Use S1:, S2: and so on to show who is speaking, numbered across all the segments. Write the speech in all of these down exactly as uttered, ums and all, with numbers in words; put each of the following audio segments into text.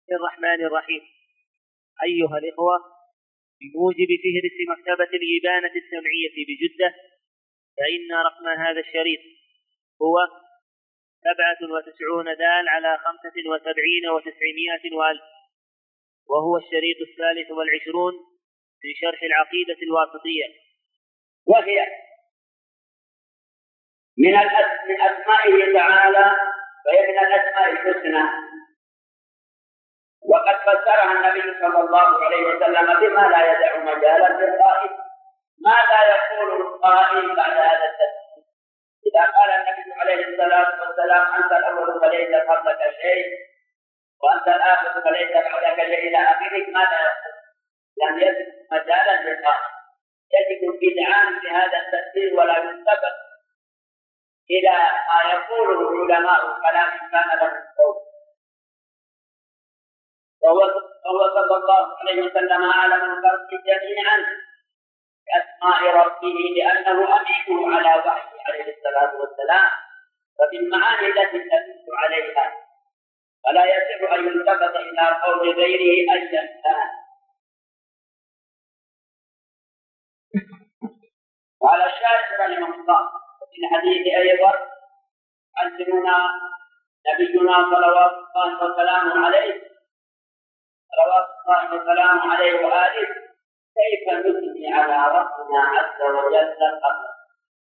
S1: الرحمن الرحيم. أيها الإخوة، بموجب فهرس مكتبة الإبانة السمعية بجدة، فإن رقم هذا الشريط هو سبعة وتسعون دال على خمسة وسبعين وتسعمائة وألف، وهو الشريط الثالث والعشرون في شرح العقيدة الواسطية،
S2: وهي من من أسمائه تعالى، وهي من الأسماء الحسنى، وقد فسرها النبي صلى الله عليه وسلم بما لا يدع مجالا للقائل. ماذا يقول القائل بعد هذا التفسير؟ إذا قال النبي عليه الصلاة والسلام أنت الأول فليس قبلك شيء وأنت الآخر فليس بعدك شيء إلى آخره، ماذا يقول؟ لم يجد مجالا للقائل. يجد بدعان في هذا التفسير ولا ينتبه إلى ما يقوله علماء الكلام كان له الصوت. وهو صلى الله عليه وسلم أعلم الخلق جميعا بأسماء ربه، لأنه أمينه على وحيه عليه الصلاة والسلام وبالمعاني التي تدل عليها، فلا يصح أن يلتفت إلى قول غيره أيا كان. قال الشارح رحمه الله في الحديث أيضا: علمنا نبينا صلوات الله وسلامه عليه صلوات الله وسلامه عليه وآله كيف نثني على ربنا عز وجل قبله.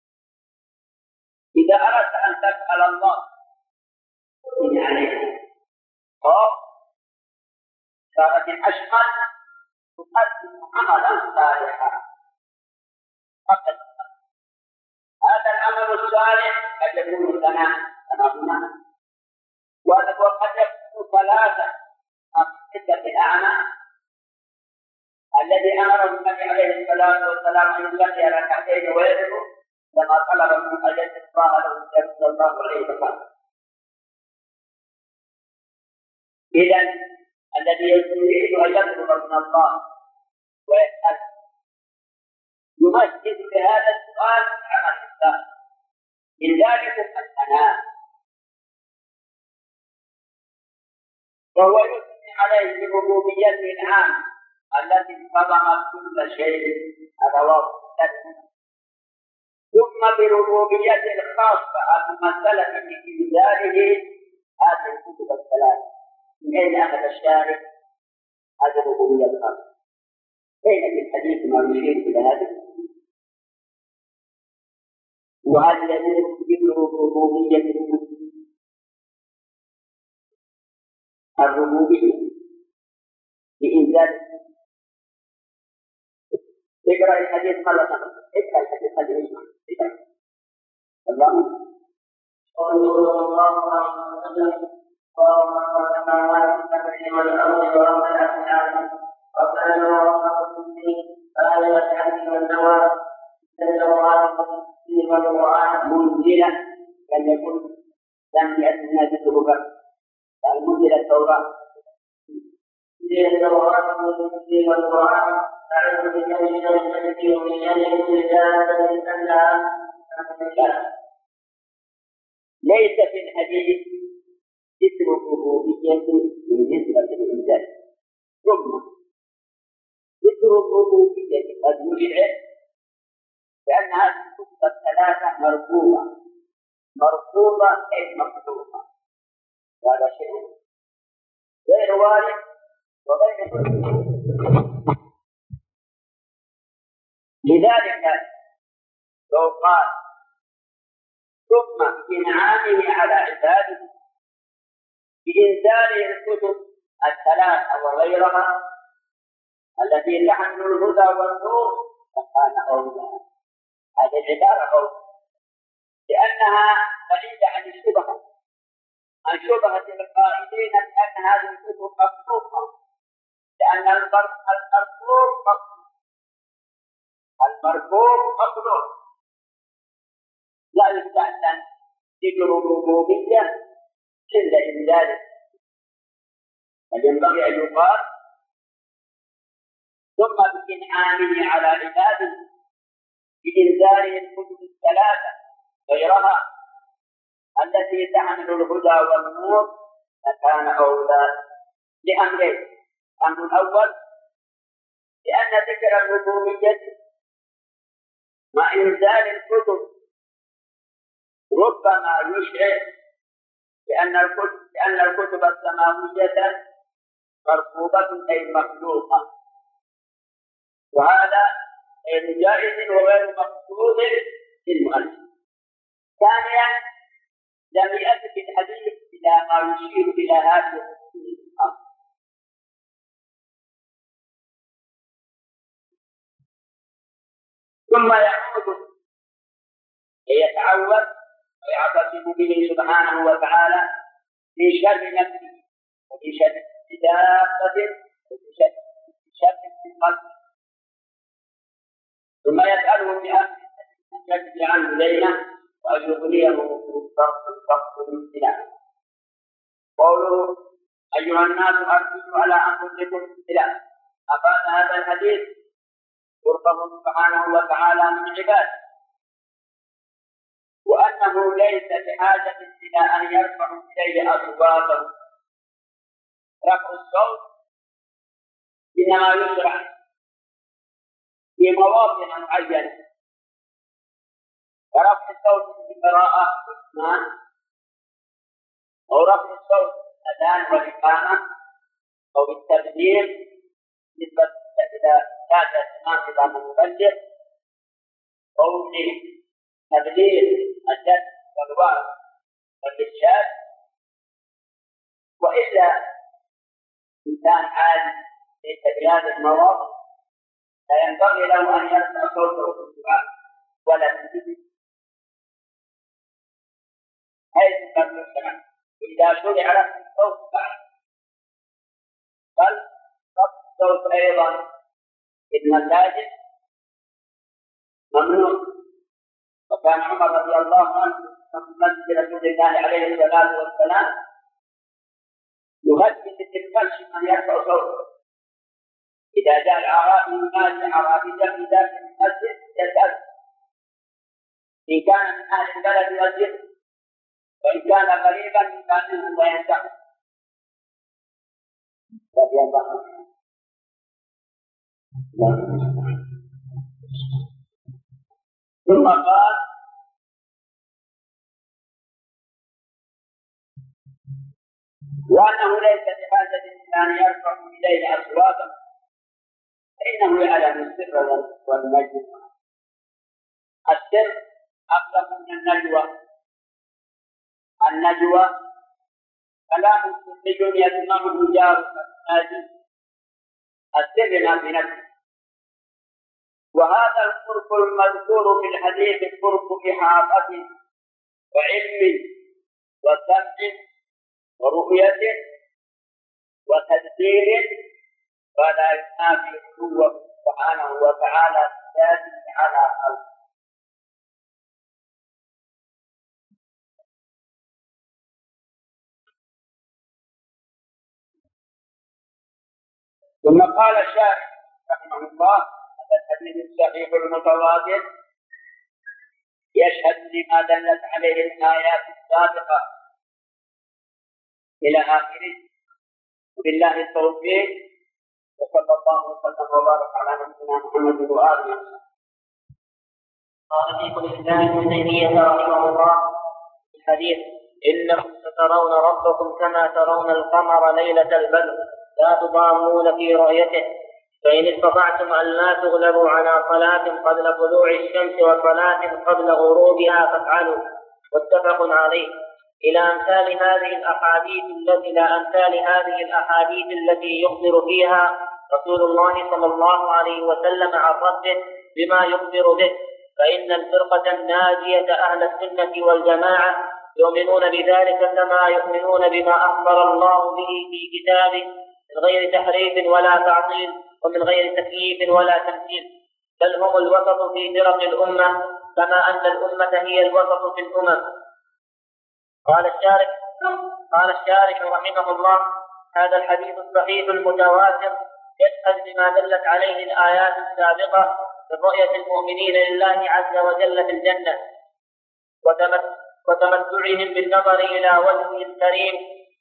S2: إذا أردت أن تسأل الله اثني عليه قال صارت الأشمال تقدم عملا صالحا فقط. هذا العمل الصالح قد يكون ثناء ثناء وقد يكون ثلاثة عدة الأعمى الذي أمر النبي عليه الصلاة والسلام أن يصلي ركعتين ويدعو لما طلب من أجل الله له صلى الله عليه وسلم. إذن الذي يريد أن يطلب من الله ويسأل يمثل بهذا السؤال عمل الإنسان، من ذلك الثناء، وهو يثني عليه بربوبيته العامة التي انتظمت كل شيء، هذا واضح، ثم بربوبيته الخاصة الممثلة في إنزاله هذه الكتب الثلاث. من أين أخذ الشارع هذه الربوبية الخاصة؟ أين في الحديث ما يشير إلى هذا؟ وهذا الذي يثبت ربوبية الربوبية بإنزال. اقرأ الحديث مرة أخرى، اقرأ الحديث هذه اسمع اقرأ. الله صلى الله عليه وسلم قال من السماوات السبع والأرض ورب الأرض وكان ورب الدين آية الحديث والنوى التوراة والقرآن منزلة لم يكن لم يأتنا ذكرها المنزل التوراة التوراة والإنجيل والقرآن. أعوذ بالله من الشيطان من شر كل دابة أنها ليس في الحديث ذكر الربوبية بالنسبة للإنسان، ثم ذكر الربوبية قد وجد لأن هذه الكتب الثلاثة مرفوضة مرفوضة أي مقصودة، هذا شيء غير وارد وغير مرفوض. لذلك لو قال ثم بإنعامه على عباده بإنزاله الكتب الثلاثة وغيرها التي تحمل الهدى والنور فكان أولى. هذه العبارة أولى لأنها بعيدة عن الشبهة عن شبهة القائلين بأن هذه الكتب مخلوقة، لأن المرفوض مخلوق المرفوض مخلوق لا يستحسن ذكر الربوبية إلا إنزاله. بل ينبغي أن يقال ثم بإنعامه على عباده بإنزاله الكتب الثلاثة غيرها التي تحمل الهدى والنور فكان أولى، لأمرين. الأمر الأول لأن ذكر النبوية مع إنزال الكتب ربما يشعر لأن الكتب لأن الكتب السماوية مرفوضة أي مخلوقة، وهذا غير جائز وغير مقصود للمؤلف. ثانيا لم يأت في الحديث إلى ما يشير إلى هذه الأمور. ثم يعود ليتعوذ ويعتصم به سبحانه وتعالى في شر نفسه وفي شر دابته وفي شر قلبه، ثم يسأله بأمر يجري عنه ليلا وأن يغنيه بالضبط الضبط الامتنان. قوله أيها الناس أركزوا على أنفسكم الامتنان، أفاد هذا الحديث قربه سبحانه وتعالى من عباده، وأنه ليس بحاجة إلى أن يرفعوا إليه أصواتهم. رفع الصوت إنما يشرع في مواطن معينة، فرفع الصوت في القراءة والإيمان، أو رفع الصوت الأذان والإقامة، أو بالتبليغ نسبة إلى ذات الإمام إمام المبلغ، أو تبليغ الدرس والوعظ والإرشاد. وإلا إنسان عادي ليس بهذه المواضع لا ينبغي له أن يرفع صوته في الدعاء ولا في الذكر، حيث لم يسمع. إذا شرع رفع الصوت بعد، بل رفع الصوت أيضا في المساجد ممنوع. وكان عمر رضي الله عنه في مسجد رسول الله عليه الصلاة والسلام يهدد بالكشف أن يرفع صوته. إذا جاء الأعرابي ينادي أعرابيا في ذات المسجد يسأل إن كان من أهل البلد يسجد، وإن كان غريبا يكلمه وينتهي رضي الله عنه. ثم قال وأنه ليس بحاجة أن يرفع إليه أصواتا فإنه يعلم السر والنجوى. السر أبلغ من النجوى. النجوى كلام سري يسمعه جار الناجي، السر ما في نفسه. وهذا القرب المذكور في الحديث قرب إحاطة وعلم وسمع ورؤية وتدبير، فلا ينافي هو سبحانه وتعالى ذاته على خلقه. ثم قال الشارح رحمه الله هذا الحديث الصحيح المتواتر يشهد لما دلت عليه الآيات السابقة إلى آخره. وبالله التوفيق، وصلى الله وسلم وبارك على نبينا محمد وآله وسلم.
S1: قال شيخ الإسلام ابن تيمية رحمه الله في الحديث إنكم سترون ربكم كما ترون القمر ليلة البدر لا تضامون في رؤيته، فإن استطعتم أن لا تغلبوا على صلاة قبل طلوع الشمس وصلاة قبل غروبها فافعلوا، متفق عليه. إلى أمثال هذه الأحاديث التي إلى أمثال هذه الأحاديث التي يخبر فيها رسول الله صلى الله عليه وسلم عن ربه بما يخبر به، فإن الفرقة الناجية أهل السنة والجماعة يؤمنون بذلك كما يؤمنون بما أخبر الله به في كتابه من غير تحريف ولا تعطيل ومن غير تكييف ولا تمثيل، بل هم الوسط في فرق الأمة كما أن الأمة هي الوسط في الأمم. قال الشارح قال الشارح رحمه الله هذا الحديث الصحيح المتواتر يشهد بما دلت عليه الآيات السابقة من رؤية المؤمنين لله عز وجل في الجنة وتمتعهم بالنظر إلى وجهه الكريم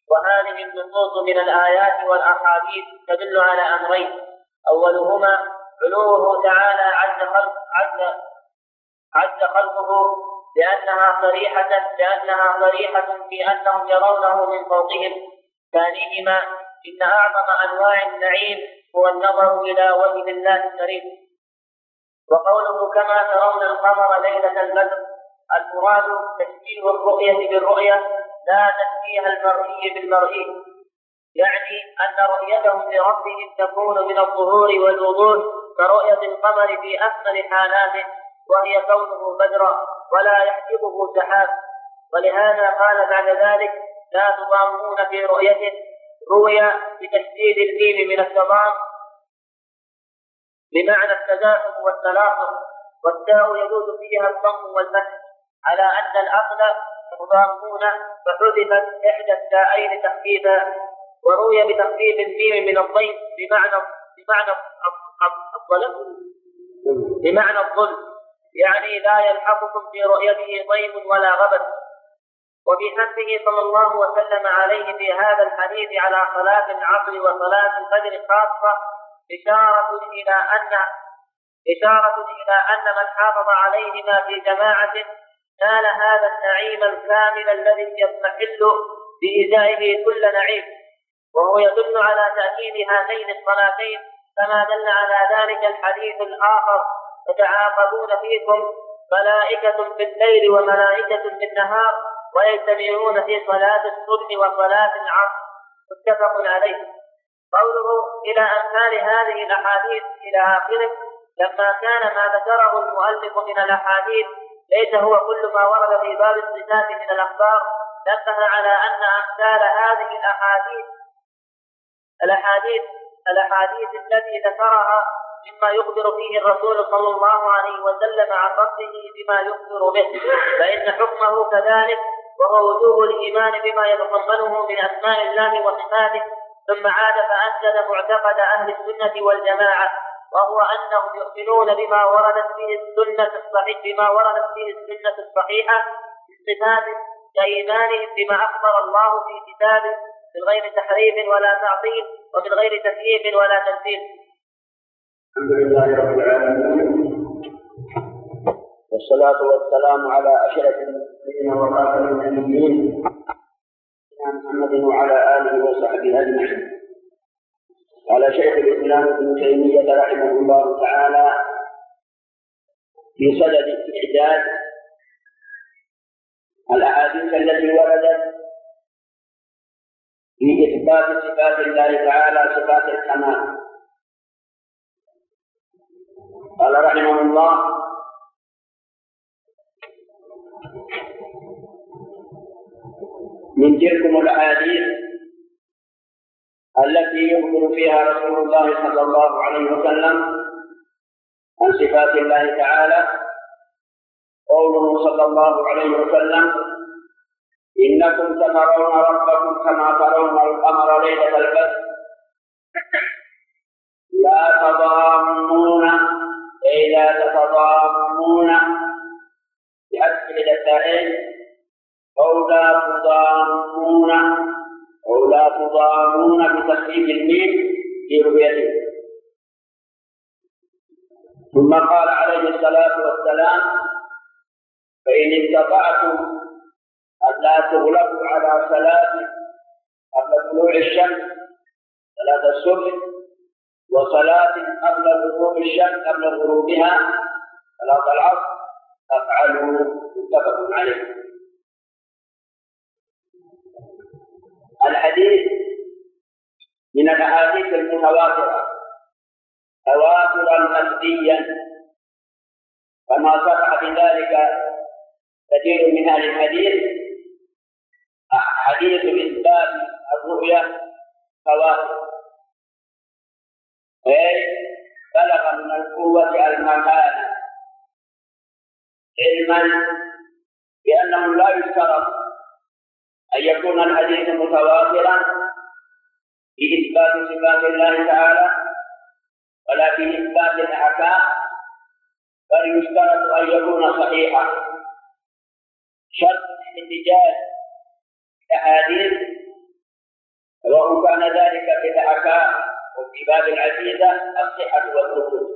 S1: وهذه النصوص من الآيات والأحاديث تدل على أمرين: أولهما علوه تعالى عز خلق عز عز خلقه لأنها صريحة لأنها صريحة في أنهم يرونه من فوقهم. ثانيهما إن أعظم أنواع النعيم هو النظر إلى وجه الله الكريم. وقوله كما ترون القمر ليلة البدر، المراد تشبيه الرؤية بالرؤية لا تشبيه المرئي بالمرئي، يعني أن رؤيتهم لربهم تكون من الظهور والوضوح كرؤية القمر في أحسن حالاته، وهي كونه بدرا ولا يحجبه سحاب. ولهذا قال بعد ذلك: لا تضامون في رؤيته، روي بتشديد الميم من التضام بمعنى التداخل والتلاصق، والتاء يجوز فيها الضم والفتح على أن العقل تضامون، فحذفت إحدى التاءين تخفيفا. وروي بتخفيف الميم من الضيم بمعنى بمعنى الظلم بمعنى الظلم، يعني لا يلحقكم في رؤيته ضيم ولا غبن. وفي حثه صلى الله وسلم عليه في هذا الحديث على صلاة العصر وصلاة الفجر خاصة إشارة إلى أن إشارة إلى أن من حافظ عليهما في جماعة نال هذا النعيم الكامل الذي يضمحل بإزائه كل نعيم. وهو يدل على تأكيد هاتين الصلاتين كما دل على ذلك الحديث الآخر: يتعاقبون فيكم ملائكة في الليل وملائكة في النهار ويجتمعون في صلاة الصبح وصلاة العصر، متفق عليه. قوله إلى أمثال هذه الأحاديث إلى آخره، لما كان ما ذكره المؤلف من الأحاديث ليس هو كل ما ورد في باب الصفات من الأخبار، نبه على أن أمثال هذه الأحاديث الأحاديث الأحاديث التي ذكرها مما يخبر فيه الرسول صلى الله عليه وسلم عن ربه بما يخبر به، فإن حكمه كذلك، وهو وجوب الإيمان بما يتضمنه من أسماء الله وصفاته. ثم عاد فأسد معتقد أهل السنة والجماعة، وهو أنهم يؤمنون بما وردت فيه السنة الصحيحة بما وردت فيه السنة الصحيحة من صفات كإيمانهم بما أخبر الله في كتابه من غير تحريف ولا تعطيل ومن غير تكييف ولا تمثيل.
S2: الحمد لله رب العالمين، والصلاة والسلام على أشرف المرسلين وخاتم النبيين محمد وعلى آله وصحبه أجمعين. قال شيخ الإسلام ابن تيمية رحمه الله تعالى في صدد إعداد الأحاديث التي وردت في إثبات صفات الله تعالى صفات الكمال. قال رحمه الله: من تلكم الأحاديث التي يخبر فيها رسول الله صلى الله عليه وسلم عن صفات الله تعالى قوله صلى الله عليه وسلم: إنكم سترون ربكم كما ترون القمر ليلة البدر لا تضامون، أي لا تتضامون بأسفل التائين، أو لا تضامون أو لا تضامون بتخفيف الميم في رؤيته. ثم قال عليه الصلاة والسلام: فإن استطعتم ألا تغلبوا على صلاة قبل طلوع الشمس، صلاة الصبح، وصلاة قبل غروب الشمس قبل غروبها، صلاة العصر، فافعلوا، متفق عليه. الحديث من الأحاديث المتواترة تواترا لفظيا، كما صرح بذلك كثير من أهل الحديث. حديث إثبات الرؤيا تواتر، أي بلغ من القوة المكان، علما بأنه لا يشترط أن يكون الحديث متواترا في إثبات صفات الله تعالى ولا في إثبات الأحكام، بل يشترط أن يكون صحيحا. شرط الاحتجاج الأحاديث سواء كان ذلك في الأحكام وفي باب العقيدة الصحة والثبوت.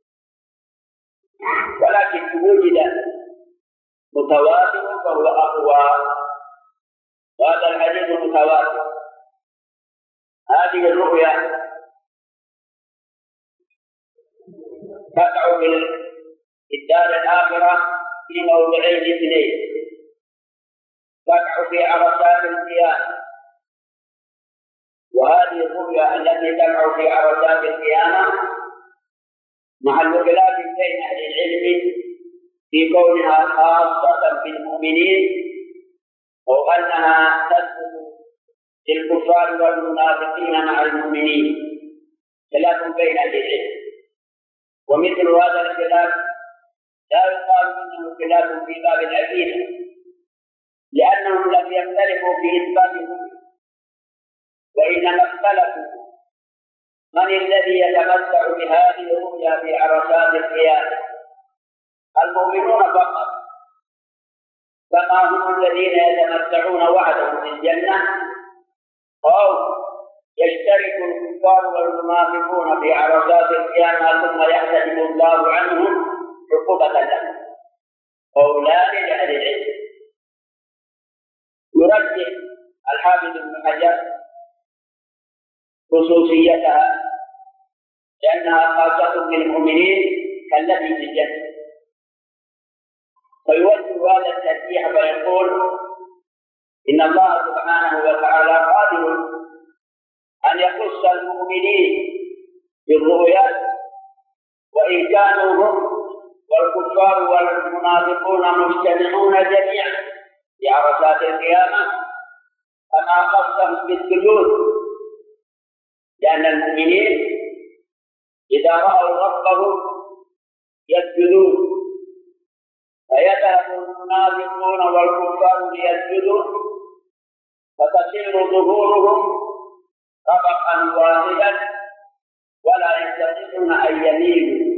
S2: ولكن وجد متواتر فهو أقوى، وهذا الحديث متواتر. هذه الرؤيا تقع في الدار الآخرة في موضعين اثنين، تقع في عرصات القيامة، وهذه الرؤيا التي تقع في عرصات القيامة محل خلاف بين أهل العلم في كونها خاصة بالمؤمنين أو أنها تثبت للكفار والمنافقين مع المؤمنين، خلاف بين أهل العلم. ومثل هذا الخلاف لا يقال انه خلاف في باب العقيده، لانهم لم يختلفوا في اثباتهم، وانما اختلفوا من الذي يتمتع بهذه الرؤيا في عرصات القيامه. المؤمنون فقط، كما هم الذين يتمتعون وحدهم في الجنه، او يشترك الكفار والمنافقون في عرصات القيامة ثم يحتجب الله عنهم عقوبة لهم. قولان لأهل العلم. يرجح الحافظ ابن حجر خصوصيتها لأنها خاصة بالمؤمنين كالتي في الجنة، فيوجه هذا الترجيح فيقول إن الله سبحانه وتعالى قادر أن يخص المؤمنين بالرؤيا، وإن كانوا هم والكفار والمنافقون مجتمعون جميعا في عرصات القيامة، كما خصهم بالسجود، لأن المؤمنين إذا رأوا ربهم يسجدون، فيذهب المنافقون والكفار ليسجدوا، فتصير ظهورهم طبقا واحدا ولا يستطيعون ان يميلوا.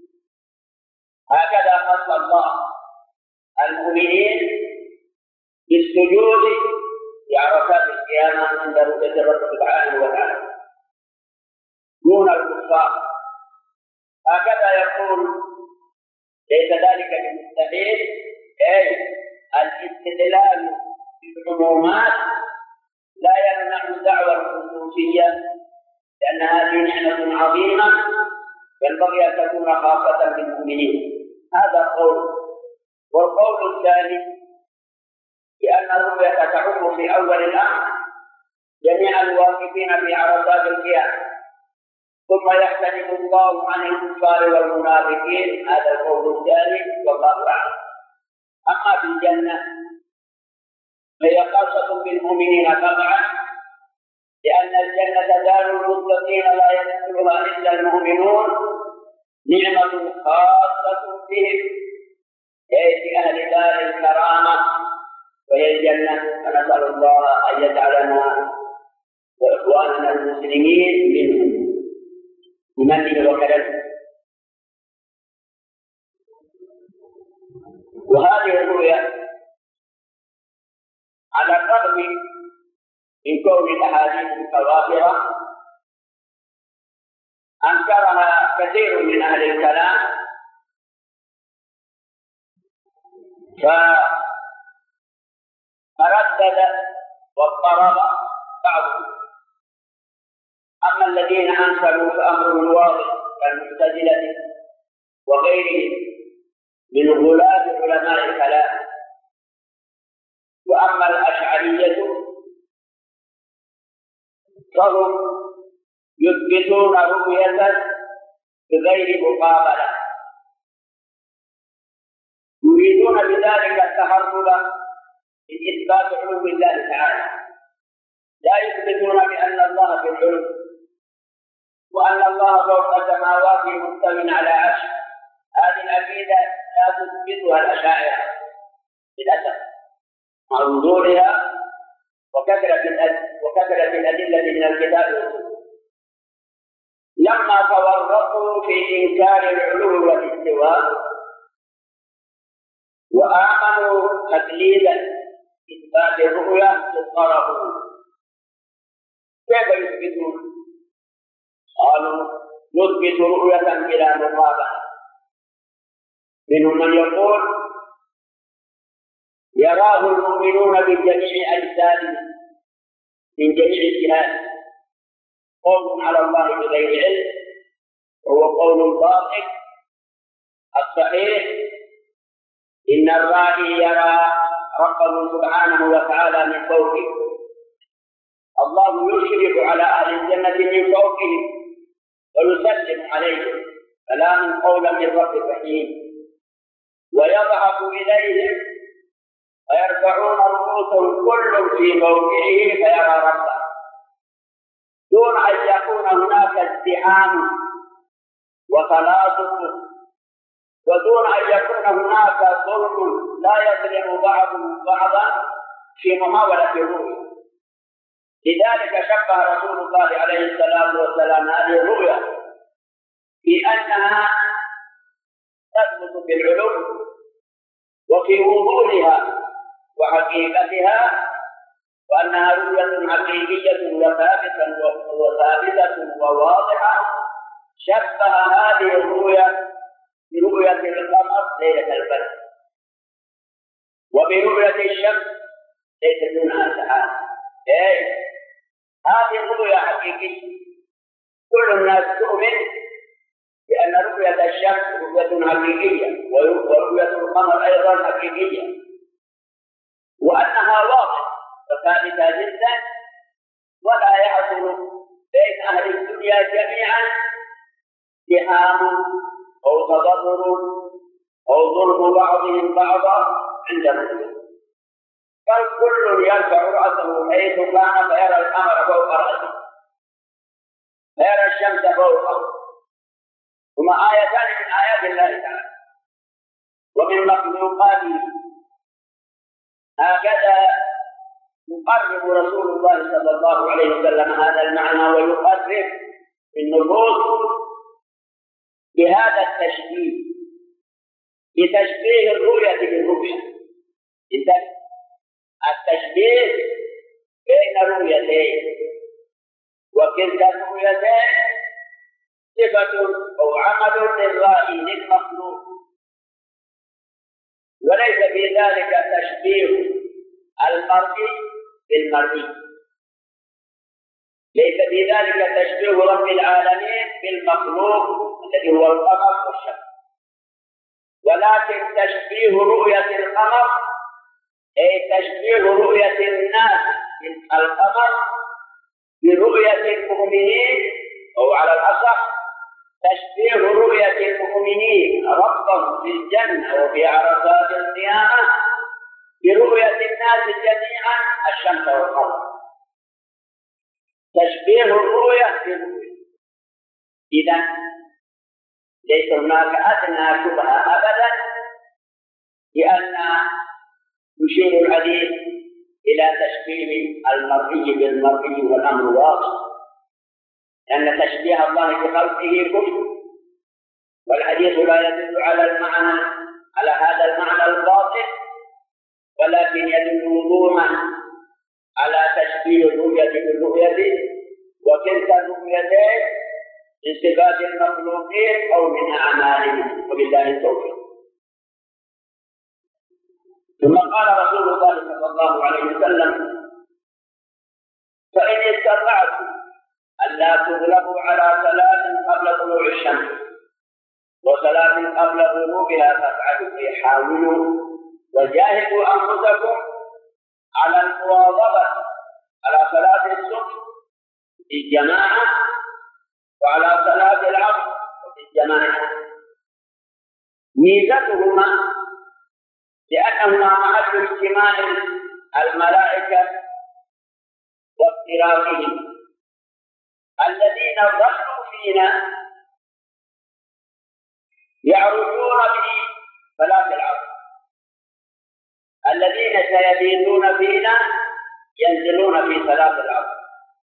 S2: هكذا خص الله المؤمنين بالسجود في عرصات القيامه عند رؤيه الرب سبحانه وتعالى دون الكفار. هكذا يقول ليس ذلك بمستحيل، اي الاستدلال بالعمومات لا يمنع دعوى الخصوصية، لأن هذه نعمة عظيمة ينبغي أن تكون خاصة بالمؤمنين. هذا قول. والقول الثاني بأن الرؤيا تعم في أول الأمر جميع الواقفين في عرصات القيامة، ثم يحتجب الله عن الكفار والمنافقين. هذا القول الثاني والله أعلم. أما في الجنة فهي خاصة بالمؤمنين طبعا، لأن الجنة دار المتقين لا يدخلها إلا المؤمنون، نعمة خاصة بهم، أي في أهل دار الكرامة وهي الجنة. فنسأل الله أن يجعلنا وإخواننا المسلمين منهم بمنه وكرمه. وهذه الرؤيا على الرغم من كون الأحاديث متواترة أنكرها كثير من أهل الكلام، فردد واضطرب بعضهم. أما الذين أنكروا فأمرهم واضح كالمعتزلة وغيرهم من غلاة علماء الكلام. وأما الأشعرية فهم يثبتون رؤية بغير مقابلة، يريدون بذلك التهرب من إثبات علو الله تعالى، لا يثبتون بأن الله في العلو وأن الله فوق السماوات مستوٍ على عرشه. هذه العقيدة لا تثبتها الأشاعرة للأسف مع وضوحها وكثرة وكثرة الأدلة من الكتاب والسنة. لما تورطوا في إنكار العلو والاستواء وآمنوا تقليدا إثبات الرؤيا اضطربوا كيف يثبتون؟ قالوا نثبت رؤية بلا مقابلة. منهم من يقول يراه المؤمنون بجميع أجسادهم من جميع الجهات، قول على الله بغير علم، وهو قول باطل. الصحيح إن الرائي يرى ربه سبحانه وتعالى من فوقه، الله يشرف على أهل الجنة من فوقهم ويسلم عليهم سلام قولا من رب رحيم، ويضحك إليهم ويرفعون رؤوسهم كل في موقعه فيرى ربه، دون أن يكون هناك ازدحام وتلاصق، ودون أن يكون هناك ظلم لا يظلم بعضهم بعضا في محاولة الرؤية. لذلك شبه رسول الله عليه الصلاة والسلام هذه الرؤيا بأنها تثبت في العلوم وفي وضوحها وحقيقتها، وأنها رؤية حقيقية وثابتة وثابتة وواضحة. شبه هذه الرؤيا برؤية القمر ليلة البدر، وبرؤية الشمس ليس دونها سحاب. إيه هذه الرؤيا حقيقية، كل الناس تؤمن بأن رؤية الشمس رؤية حقيقية ورؤية القمر أيضا حقيقية، وأنها واضحة وثابتة جدا، ولا يحصل بين أهل الدنيا جميعا اتهام أو تضرر أو ظلم بعضهم بعضا عند الرؤيا، بل كل يرفع رأسه حيث كان فيرى القمر فوق رأسه، فيرى الشمس فوقه، هما آيتان من آيات الله تعالى ومن مخلوقاته. هكذا يقرب رسول الله صلى الله عليه وسلم هذا المعنى، ويقرب النفوس بهذا التشبيه، بتشبيه الرؤية بالرؤية. إذا التشبيه بين رؤيتين، وكلتا الرؤيتين صفة أو عمل للرائي للمخلوق، وليس في ذلك تشبيه المرئي بالمرئي، ليس في ذلك تشبيه رب العالمين بالمخلوق الذي هو القمر والشمس، ولكن تشبيه رؤية القمر أي تشبيه رؤية الناس من القمر برؤية المؤمنين، أو على الأصح تشبيه رؤية المؤمنين ربهم في الجنة وفي عرصات القيامة برؤية الناس جميعا الشمس والقمر، تشبيه الرؤية بالرؤية. إذا ليس هناك أدنى شبهة أبدا لأن يشير الحديث إلى تشبيه المرئي بالمرئي، والأمر واضح، لأن تشبيه الله بخلقه كفر، والحديث لا يدل على المعنى على هذا المعنى الباطل، ولكن يدل وضوحا على تشبيه الرؤية بالرؤية، وكلتا الرؤيتين من صفات المخلوقين أو من أعمالهم، وبالله التوفيق. ثم قال رسول الله صلى الله عليه وسلم: فإن استطعتم ألا تغلبوا على صلاة قبل طلوع الشمس وصلاة قبل غروبها فافعلوا، حاولوا وجاهدوا أنفسكم على المواظبة على صلاة الصبح في الجماعة وعلى صلاة العصر في الجماعة. ميزتهما لأنهما محل اجتماع الملائكة واقترابهم الذين ظلوا فينا يعرجون في صلاة العصر، الذين سيبيتون فينا ينزلون في صلاة العصر،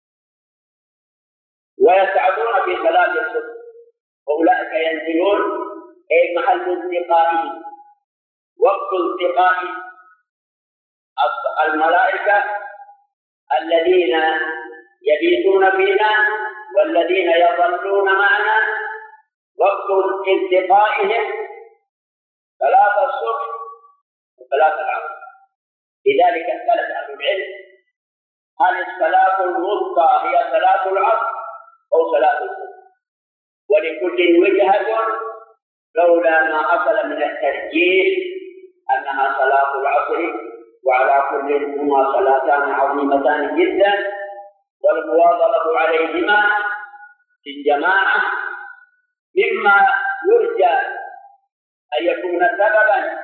S2: ويسعدون في صلاة الصبح، وأولئك ينزلون أي محل التقائهم وقت التقاء الملائكة الذين يبيتون فينا والذين يظلون معنا وقت التقائهم صلاة الصبح وصلاة العصر. لذلك اختلف أهل العلم هل الصلاة الوسطى هي صلاة العصر أو صلاة الصبح، ولكل وجهة لولا ما حصل من الترجيح أنها صلاة العصر، وعلى كل هما صلاتان عظيمتان جدا، والمواظبة عليهما في الجماعة مما يرجى أن يكون سببا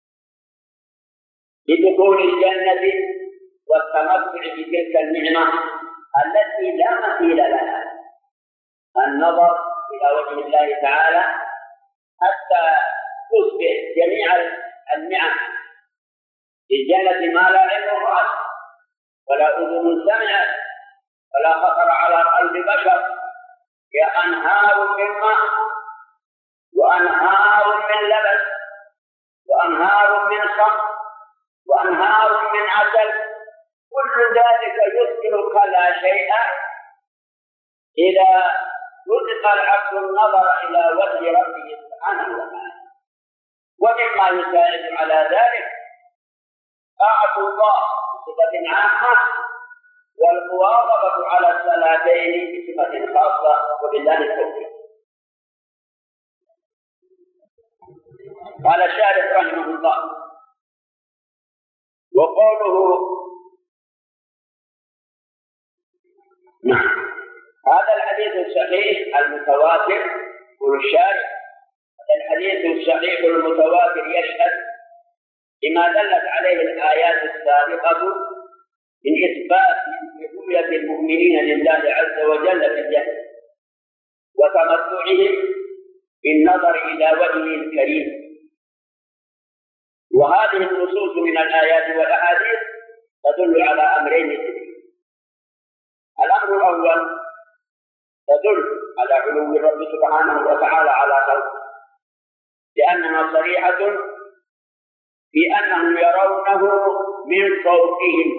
S2: لدخول الجنة والتمتع بتلك النعمة التي لا مثيل لها، النظر إلى وجه الله تعالى حتى تصبح جميع النعم في الجنة ما لا علم رأت ولا أذن سمعت ولا خطر على قلب بشر، هي أنهار من ماء وأنهار من لبن وأنهار من خمر وأنهار من عسل، كل ذلك يذكرك لا شيء إذا رزق العبد النظر إلى وجه ربه سبحانه وتعالى. ومما يساعد على ذلك طاعة الله بصفة عامة، والمواظبة على الصلاتين بصفة خاصة، وبالله التوفيق. قال الشارح رحمه الله: وقوله نعم هذا الحديث الصحيح المتواتر، يقول الشارح الحديث الصحيح المتواتر يشهد لما دلت عليه الآيات السابقة من إثبات من رؤية المؤمنين لله عز وجل في الجنة وتمتعهم بالنظر إلى وجهه الكريم. وهذه النصوص من الآيات والأحاديث تدل على أمرين اثنين: الأمر الأول تدل على علو الرب سبحانه وتعالى على خلقه، لأنها صريحة في أنهم يرونه من فوقهم،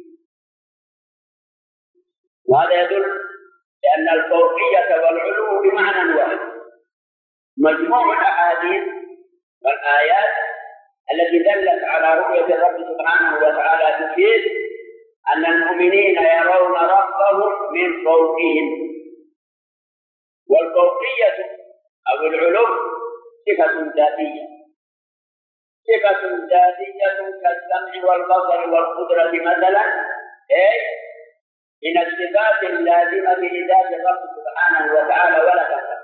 S2: وهذا يدل لأن الفوقية والعلو بمعنى واحد. مجموع الأحاديث والآيات التي دلت على رؤية الرب سبحانه وتعالى تفيد أن المؤمنين يرون ربهم من فوقهم، والفوقية أو العلو صفة ذاتية، صفة ذاتية كالسمع والبصر والقدرة مثلا، أي من الصفات اللازمة لذات الرب سبحانه وتعالى ولا تفهم.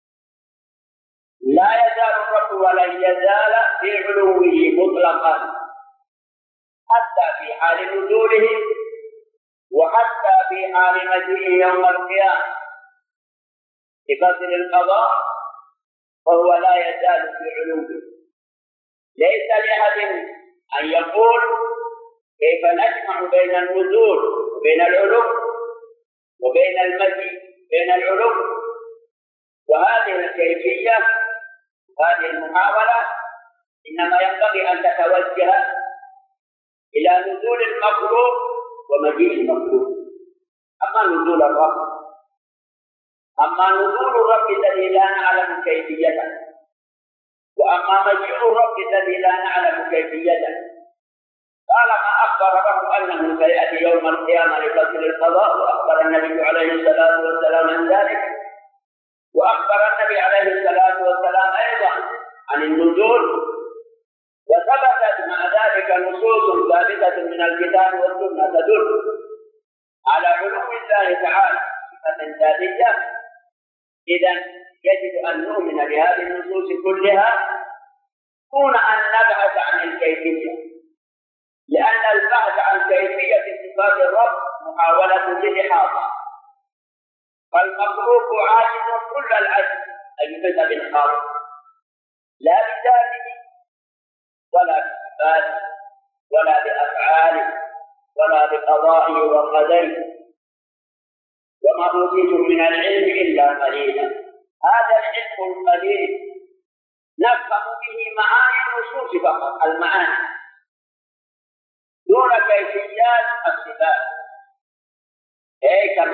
S2: لا يزال الرب ولن يزال في علوه مطلقا حتى في حال نزوله وحتى في حال مجيئه يوم القيامة بفصل القضاء، فهو لا يزال في علوه. ليس لأحد أن يقول كيف نجمع بين النزول وبين العلو وبين المجيء بين العلو، وهذه الكيفية هذه المحاولة إنما ينبغي أن تتوجه إلى نزول المخلوق ومجيء المخلوق. أما نزول الرب أما نزول الرب الذي لا نعلم كيفيته، وأما مجيء الرب الذي لا نعلم كيفيته، طالما أخبر له أنه سيأتي يوم القيامة لفصل القضاء، وأخبر النبي عليه الصلاة والسلام عن ذلك، وأخبر النبي عليه الصلاة والسلام أيضا عن النزول، وثبتت مع ذلك نصوص ثابتة من الكتاب والسنة تدل على علو الله تعالى صفة ذاتية. إذن يجب أن نؤمن بهذه النصوص كلها دون أن نبحث عن الكيفية، لأن البحث عن كيفية صفات الرب محاولة للإحاطة، فالمخلوق عاجز كل العجز أن يثبت بالخالق، لا بذاته ولا بصفاته ولا بأفعاله ولا بقضائه وقدره. وما أوتيتم من العلم إلا قليلا، هذا العلم القليل نفهم به معاني النصوص فقط، المعاني دون كيفيات الصفات. أي كما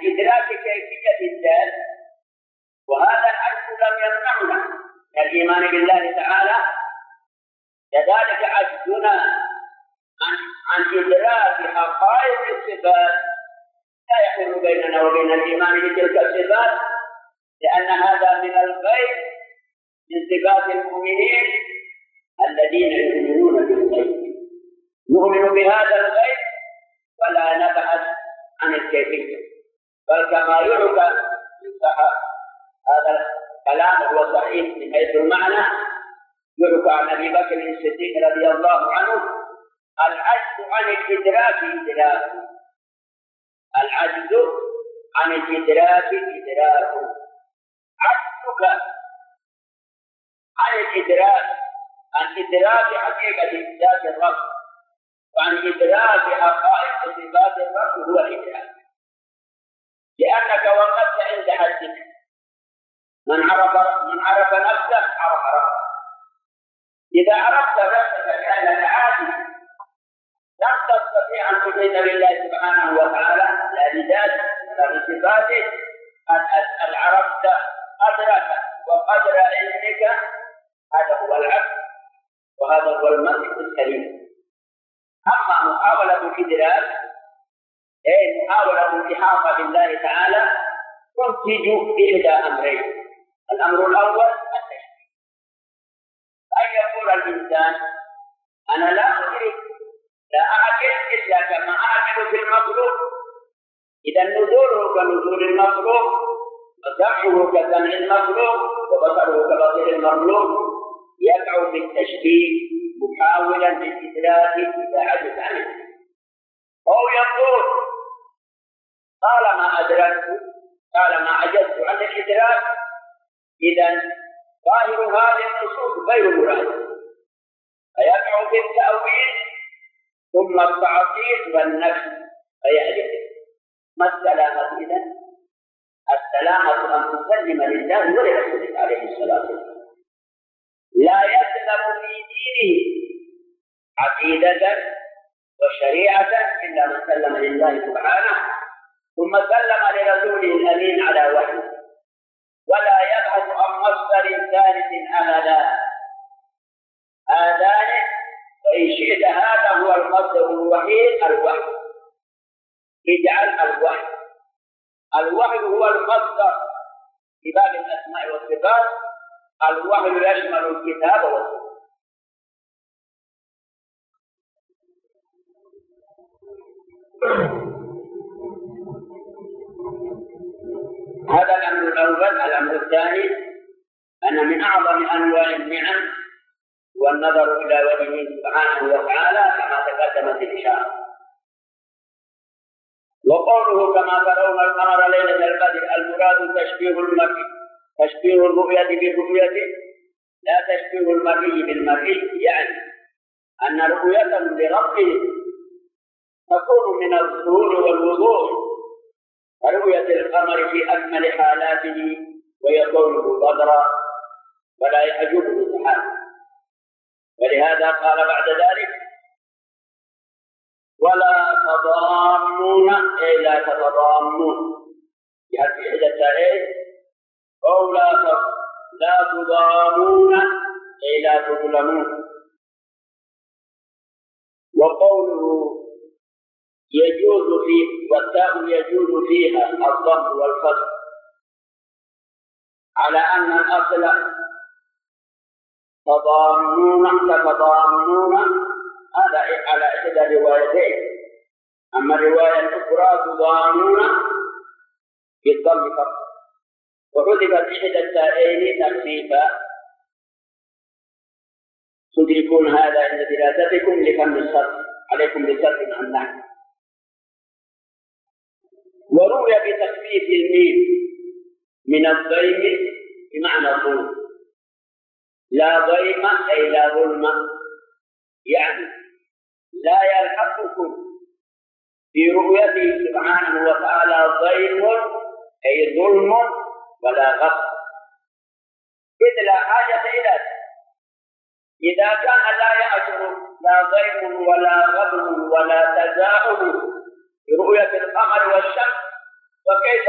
S2: إدراك كيفية الذات، وهذا العجز لم يمنعنا من الإيمان بالله تعالى، كذلك عجزنا عن, عن إدراك حقائق الصفات لا يحول بيننا وبين الإيمان بتلك الصفات، لأن هذا من الغيب، من صفات المؤمنين الذين يؤمنون بالغيب. نؤمن بهذا الغيب ولا نبحث عن الكيفية، بل كما يعرف هذا الكلام هو صحيح من حيث المعنى، يعرف عن أبي بكر الصديق رضي الله عنه: العجز عن الإدراك إدراك، العجز عن الإدراك إدراك، عجزك عن الإدراك، عن إدراك حقيقة ذات الرب وعن إدراك حقائق صفات الرب هو الإدراك، لأنك وقفت عند حدك. من عرف من عرف نفسه عرف ربه. إذا عرفت نفسك بأنك عاجز لم تستطيع أن تحيط بالله سبحانه وتعالى لا بذاته ولا بصفاته، أن عرفت قدرك وقدر علمك، هذا هو العقل وهذا هو المنطق السليم. أما محاولة الإدراك أي محاولة الإحاطة بالله تعالى تنتج إحدى أمرين: الأمر الأول التشبيه، أن يقول الإنسان أنا لا أدرك لا أعقل إلا كما أعقل في المخلوق، إذا نزوله كنزول المخلوق، وسمعه كسمع المخلوق، وبصره كبصر المخلوق، يقع في التشبيه محاولا للإدراك إذا عجز عنه. أو يقول طالما أدركت طالما عجزت عن الإدراك إذا ظاهر هذه النصوص غير مراد، فيقع في التأويل ثم التعطيل والنفي فيحدث. ما السلامة إذن؟ السلامة أن تسلم لله ولرسوله عليه الصلاة والسلام، لا يسلم في دينه عقيدة وشريعة إلا من سلم لله سبحانه ثم سلم لرسوله الأمين على وحيه، ولا يبحث عن مصدر ثالث أبدا. هذان وإن شئت هذا هو المصدر الوحيد الوحي، اجعل الوحي الوحي هو المصدر في باب الأسماء والصفات. الوحي يشمل الكتاب والسنة. هذا الأمر الأول. الأمر الثاني أن من أعظم أنواع النعم هو النظر إلى وجهه سبحانه وتعالى كما تقدمت الإشارة. وقوله كما ترون القمر ليلة البدر، المراد تشبيه المرء، تشبيه الرؤية بالرؤية لا تشبيه المرئي بالمرئي، يعني أن رؤيته لربه تكون من الظهور والوضوح، رؤية القمر في أكمل حالاته ويكونه بدرا ولا يعجبه سحاب. ولهذا قال بعد ذلك: ولا تضامون أي لا تتضامون، يعني إحدى التالين، أو لا لا تضامون أي لا تظلمون. وقوله يجوز فيه والتاء يجوز فيها الضم والفتح، على أن الأصل تضامنون تتضامنون، هذا على إحدى الروايتين. أما الرواية الأخرى تضامنون بالضم فقط، وحذفت إحدى التائين تخفيفا. تدركون هذا عند دراستكم لفهم الصرف، عليكم بصرف عن نحو. وروي بتخفيف الميم من الضيم بمعنى طول، لا ضيم أي لا ظلم، يعني لا يلحقكم في رؤيته سبحانه وتعالى ضيم أي ظلم ولا غصب، إذ لا حاجة إلى ذلك. إذا كان لا يأثر لا ضيم ولا غضب ولا تزاؤم برؤية القمر والشمس، فكيف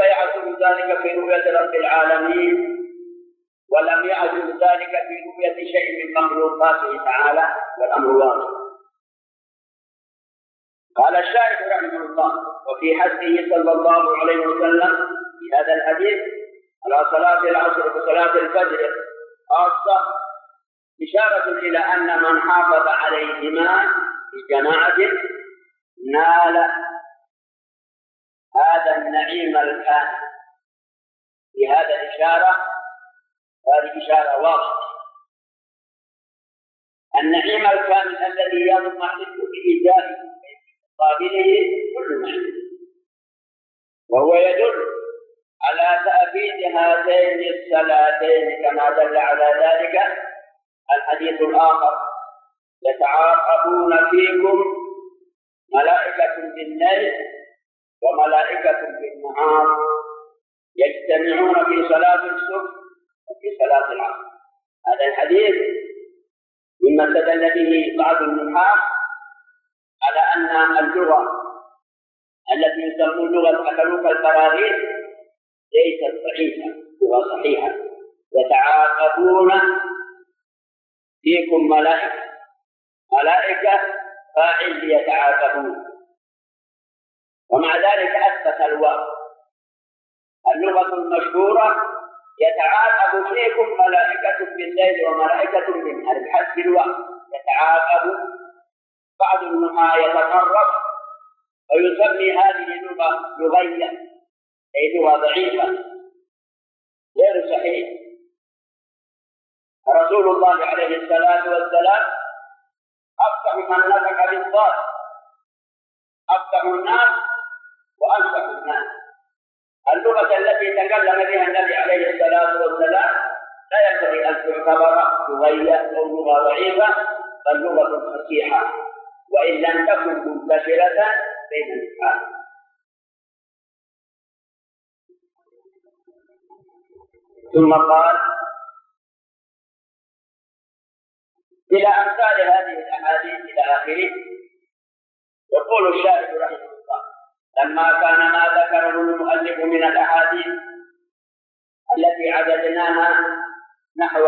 S2: يكن ذلك في رؤية رب العالمين، ولم يعجز ذلك في رؤية شيء من مخلوقاته تعالى، والأمر واضح. قال الشارح رحمه الله: وفي حثه صلى الله عليه وسلم في هذا الحديث على صلاة العصر وصلاة الفجر خاصة إشارة إلى أن من حافظ عليهما في جماعة نال هذا النعيم الكامل. في هذا الإشارة، هذه إشارة واضحة، النعيم الكامل الذي يضمحل بإيجاد قابله كل نعيم، وهو يدل على تأكيد هاتين الصلاتين كما دل على ذلك الحديث الآخر: يتعاقبون فيكم ملائكة بالليل وملائكة بالنهار، يجتمعون في صلاة الصبح وفي صلاة العصر. هذا الحديث مما استدل به بعض النحاة على أن اللغة التي يسمون لغة مخلوق الفراغيث ليست ضعيفة، لغة صحيحة. يتعاقبون فيكم ملائكة، ملائكة فاعل ليتعاقبون، ومع ذلك أثبت الواو. اللغة المشهورة: يتعاقب فيكم ملائكة بالليل وملائكة بالنهار، بحسب الواو يتعاقب. بعض النحاة يتطرف ويسمي هذه اللغة لغية، أي لغة ضعيفة غير صحيح. رسول الله عليه الصلاة والسلام أفصح من نطق بالضاد، أفصح الناس وأنصح الناس. اللغة التي تكلم بها النبي عليه الصلاة والسلام لا ينبغي أن تعتبر لغية أو لغة ضعيفة، بل لغة فصيحة، وإن لم تكن منتشرة بين الناس. ثم قال: إلى أمثال هذه الأحاديث إلى آخره. يقول الشارح رحمه الله: لما كان ما ذكره المؤلف من الأحاديث التي عددناها نحو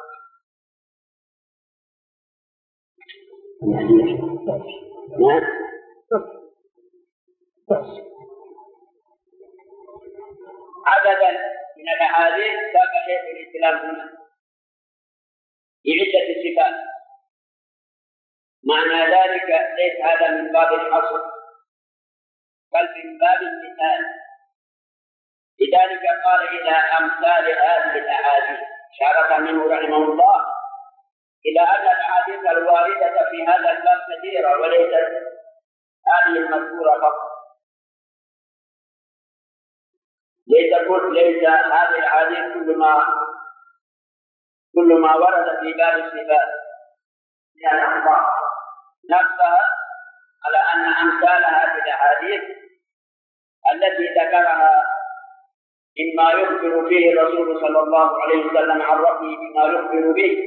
S2: عددا من الأحاديث، ذاك شيخ الإسلام هنا بعدة صفات. معنى ذلك ليس هذا من باب الحصر، بل من باب المثال. لذلك قال: إلى أمثال هذه الأحاديث، إشارة منه رحمه الله إلى أن الأحاديث الواردة في هذا الباب كثيرة، وليست هذه المذكورة فقط. ليس كل ليس هذه الأحاديث كل ما كل ما ورد في باب الصفات من الأخبار نفسها، على أن أمثال هذه الأحاديث التي ذكرها مما يخبر فيه الرسول صلى الله عليه وسلم عن ربه بما يخبر به،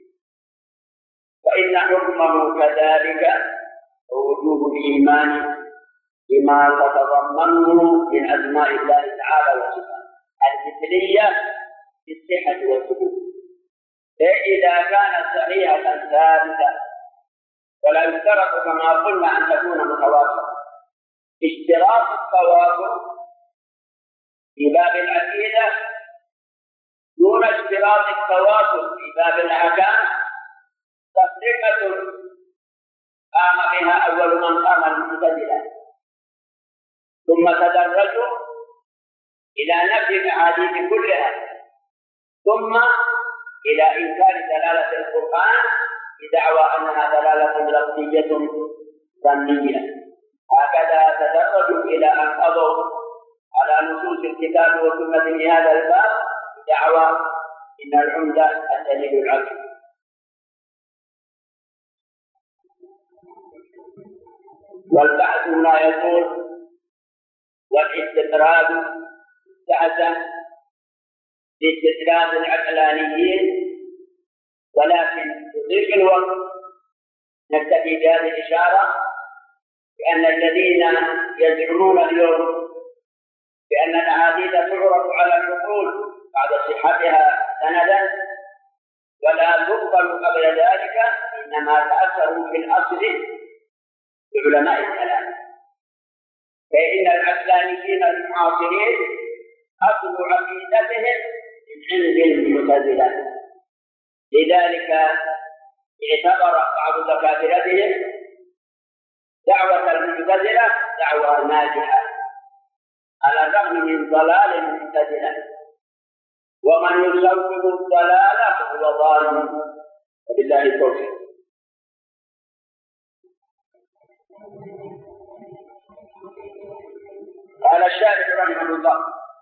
S2: فإن حكمه كذلك ووجوب الإيمان بما تتضمنه من أسماء الله تعالى وصفاته المثلية بالصحة والثبوت. فإذا كانت صحيحة ثابتة، ولا يشترط كما قلنا أن تكون متواترة. اشتراط التواتر في باب العقيدة دون اشتراط التواتر في باب الأحكام تفرقة قام بها أول من قام المعتزلة، ثم تدرجوا إلى نفي الأحاديث كلها، ثم إلى إنكار دلالة القرآن بدعوى أنها دلالة لفظية ظنية. هكذا تدرجوا إلى أن قضوا على نصوص الكتاب والسنة في هذا الباب بدعوى إن العمدة الدليل العقلي. والبحث هنا يقول: والاستطراد تحت باستطراد العقلانيين، ولكن في ضيق الوقت نكتفي بهذه الإشارة بأن الذين يزعمون اليوم لأن الأحاديث تعرض على العقول بعد صحتها سندا ولا تقبل قبل ذلك، إنما تأثروا في الأصل بعلماء الكلام. فإن العقلانيين المعاصرين أصل عقيدتهم من عند المعتزلة، لذلك اعتبر بعض دكاترتهم دعوة المعتزلة دعوة ناجحة على الرغم من ضلال المعتزلة، ومن يصوب الضلال فهو ضال، وبالله التوفيق. قال الشارح رحمه الله: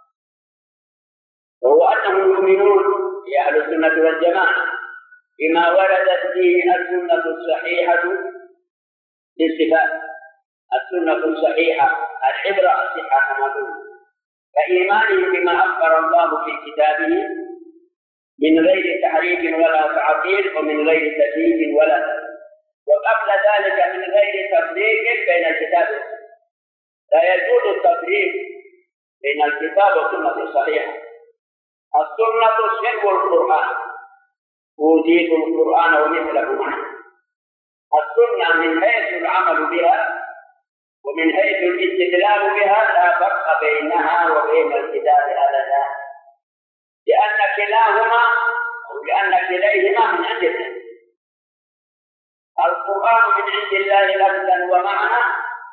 S2: وهو أنهم يؤمنون في أهل السنة والجماعة بما وردت فيه السنة الصحيحة للصفات، السنة الصحيحة العبرة الصحة كما قلنا، كإيمانهم بما أخبر الله في كتابه من غير تحريف ولا تعطيل ومن غير تكييف ولا تكييف، وقبل ذلك من غير تفريق بين الكتاب والسنة. لا يجوز التفريق بين الكتاب والسنة الصحيحة. السنة سر القرآن، أوتيت القرآن ومثله معه. السنة من حيث العمل بها ومن حيث الاستدلال بها لا فرق بينها وبين الكتاب أبدا، لأن كلاهما أو لأن كليهما من عند الله. القرآن من عند الله لفظا ومعنى،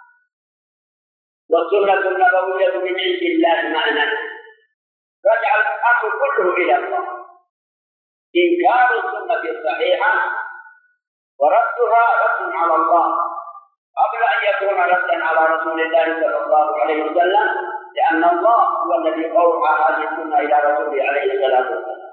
S2: والسنة النبوية من عند الله معنى، رجع الأمر كله إلى الله. إنكار السنة الصحيحة وردها رد على الله قبل أن يكون ردا على رسول الله صلى الله عليه وسلم، لأن الله هو الذي أوحى هذه السنة إلى رسوله عليه الصلاة والسلام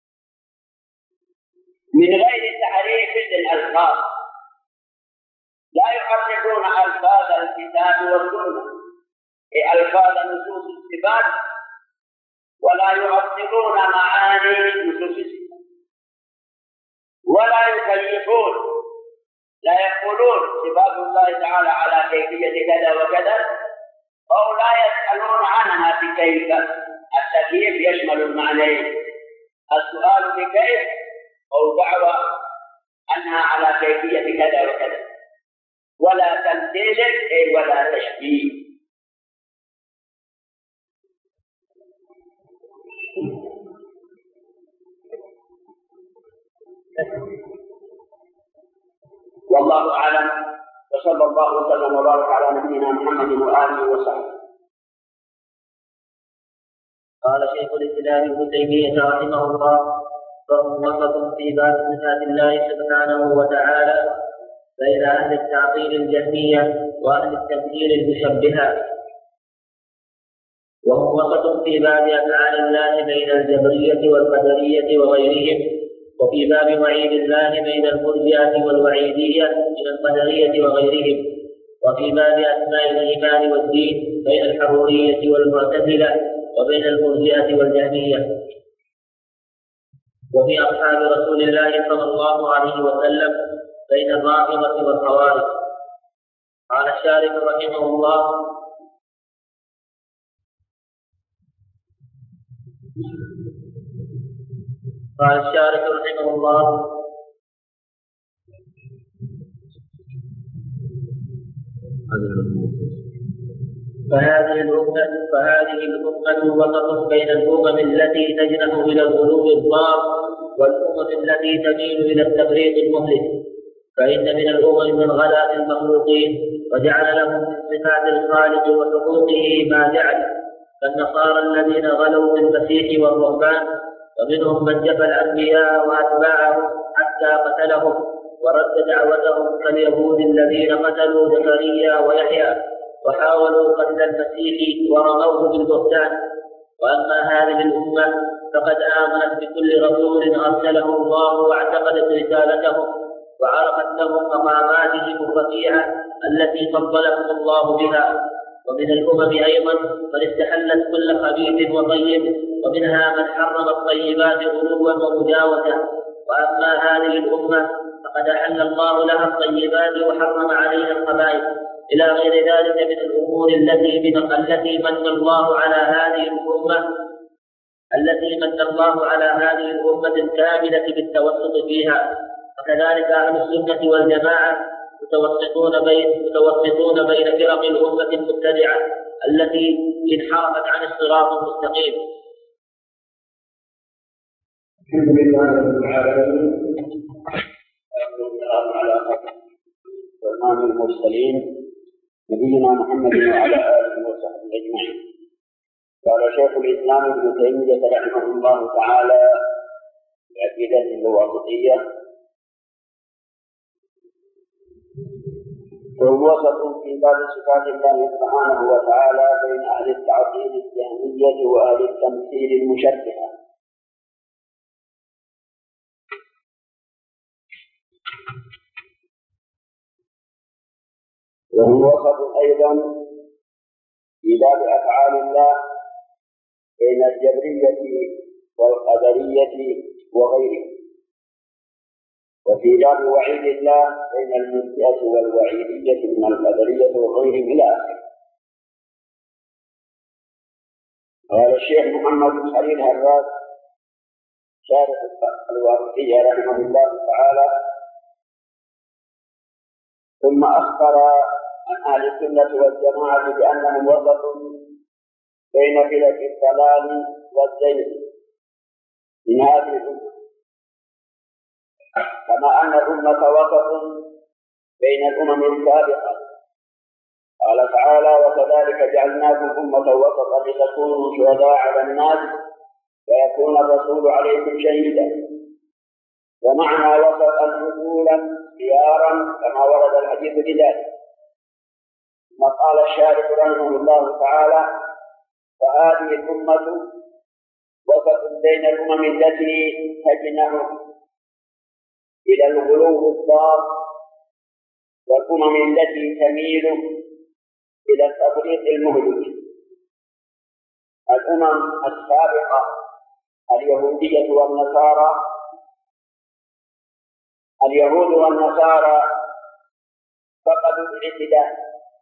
S2: من غير تحريف للألفاظ. لا يحرفون ألفاظ الكتاب والسنة بألفاظ نصوص الصفات، ولا يعطلون معاني نصوص الصفات، ولا يكيفون، لا يقولون صفات الله تعالى على كيفية كذا وكذا، أو لا يسألون عنها بكيف. التكييف يشمل المعنيين: السؤال بكيف أو دعوة أنها على كيفية كذا وكذا، ولا تمثيل أي ولا تشبيه. والله أعلم، وصلى الله وسلم وبارك على نبينا محمد وآله وصحبه.
S1: قال شيخ الإسلام ابن تيمية رحمه الله: فهم وسط في باب صفات الله سبحانه وتعالى بين أهل التعطيل الجهمية وأهل التمثيل المشبهة، وهم وسط في باب أفعال الله بين الجبرية والقدرية وغيرهم، وفي باب وعيد الله بين المرجئة والوعيدية من القدرية وغيرهم، وفي باب أسماء الإيمان والدين بين الحرورية والمعتزلة وبين المرجئة والجهمية، وفي أصحاب رسول الله صلى الله عليه وسلم بين الرافضة والخوارج. قال الشارح رحمه الله: قال الشارح رحمه الله: فهذه الأمة فهذه الأمة وسط بين الأمم التي تجنح إلى الغلو الضار والأمم التي تميل إلى التفريط المهلك. فإن من الأمم من غلا في المخلوقين وجعل لهم من صفات الخالق وحقوقه ما جعل، كالنصارى الذين غلوا في المسيح والرهبان، ومنهم من جفى الأنبياء وأتباعهم حتى قتلهم ورد دعوتهم، كاليهود الذين قتلوا زكريا ويحيى وحاولوا قتل المسيح ورموه بالبهتان. وأما هذه الأمة فقد آمنت بكل رسول أرسله الله واعتقدت رسالته وعرفت لهم مقاماتهم الرفيعة التي فضلهم الله بها. ومن الأمم أيضا من استحلت كل خبيث وطيب، ومنها من حرم الطيبات غلوا ومجاوزة. وأما هذه الأمة فقد أحل الله لها الطيبات وحرم عليها الخبائث، إلى غير ذلك من الأمور التي من التي من الله على هذه الأمة التي من الله على هذه الأمة الكاملة بالتوسط فيها. وكذلك أهل السنة والجماعة متوسطون بين متوسطون بين فرق الأمة المبتدعة التي انحرفت عن الصراط المستقيم.
S2: الحمد لله رب العالمين على إمام المرسلين نبينا محمد وعلى آله وصحبه أجمعين. قال شيخ الإسلام ابن تيمية رحمه الله تعالى في عقيدته الواسطية: وهو وسط في باب صفات الله سبحانه وتعالى بين أهل التعطيل الجهمية وأهل التمثيل المشبهة. وهو وسط أيضا في باب أفعال الله بين الجبرية والقدرية وغيره، وفي باب وعيد الله بين المنزئة والوعيدية من القدرية وغيرهم إلى آخره. قال الشيخ محمد بن خليل هراس شارح الواسطية رحمه الله تعالى: ثم أخبر عن أهل السنة والجماعة بأنهم وسط بين فلك الضلال والزيغ من هذه الأمة، كما أن الأمة وسط بين الأمم السابقة. قال تعالى: وكذلك جعلناكم أمة وسطا لتكونوا شهداء على الناس ويكون الرسول عليكم شهيدا. ومعنى وسطا عدولا خيارا كما ورد الحديث بذلك. ثم قال الشارح رحمه الله تعالى: فهذه الأمة وسط بين الأمم التي تجنح إلى الغلو الضار والأمم التي تميل إلى التفريط المهلك. الأمم السابقة اليهودية والنصارى اليهود والنصارى فقدوا الاعتدال،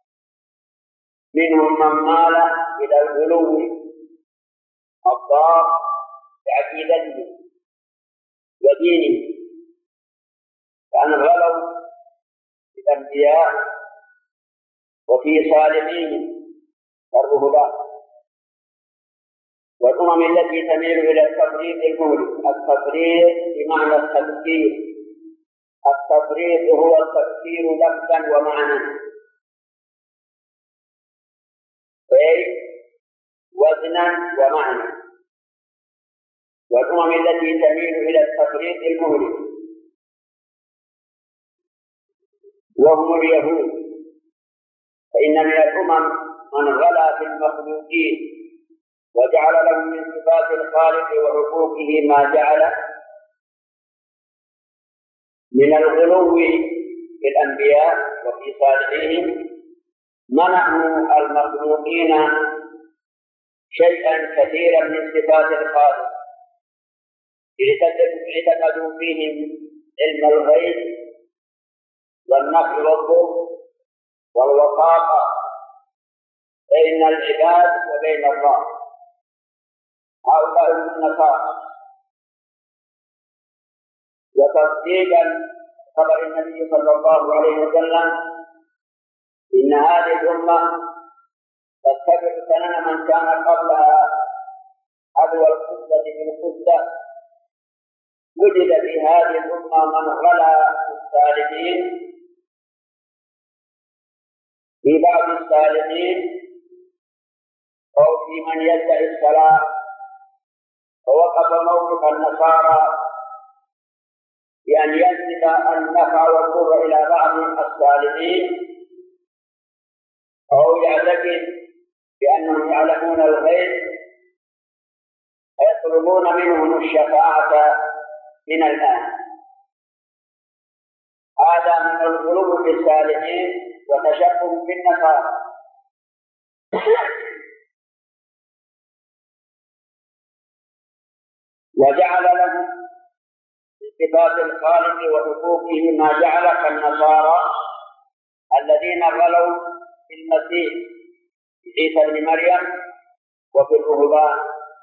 S2: منهم من مال إلى الغلو الضار بعقيدته ودينه، كان غلوا في الأنبياء وفي صالحين كالرهبان. والأمم التي تميل إلى التفريط المهلك، التفريط بمعنى التفكير، التفريط هو التفكير لفظا ومعنى، أي وزنا ومعنى. والأمم التي تميل إلى التفريط المهلك وهم اليهود، فإن من الأمم من غلا في المخلوقين وجعل لهم من صفات الخالق وحقوقه ما جعل من الغلو في الأنبياء وفي صالحين، منعوا المخلوقين شيئا كثيرا من صفات الخالق اعتقدوا فيهم علم الغيب والنفع والضر والوقاقة بين العباد وبين الله. هؤلاء النصارى. وتصديقا خبر النبي صلى الله عليه وسلم إن هذه الأمة تتبع سنن من كان قبلها عدوى القدة بالقدة. وجد في هذه الأمة من غلا في الصالحين في بعض الصالحين أو في من يدعي الصلاة، فوقف موقف النصارى بأن ينسب النفع والضر إلى بعض الصالحين، أو يعتقد بأنهم يعلمون الغيب ويطلبون منهم الشفاعة من الآن. هذا من الغلو في الصالحين وتشبه بالنصارى. وجعل لهم صفات الخالق وحقوقه ما جعل كالنصارى الذين غلوا في المسيح عيسى بن مريم وفي الرهبان.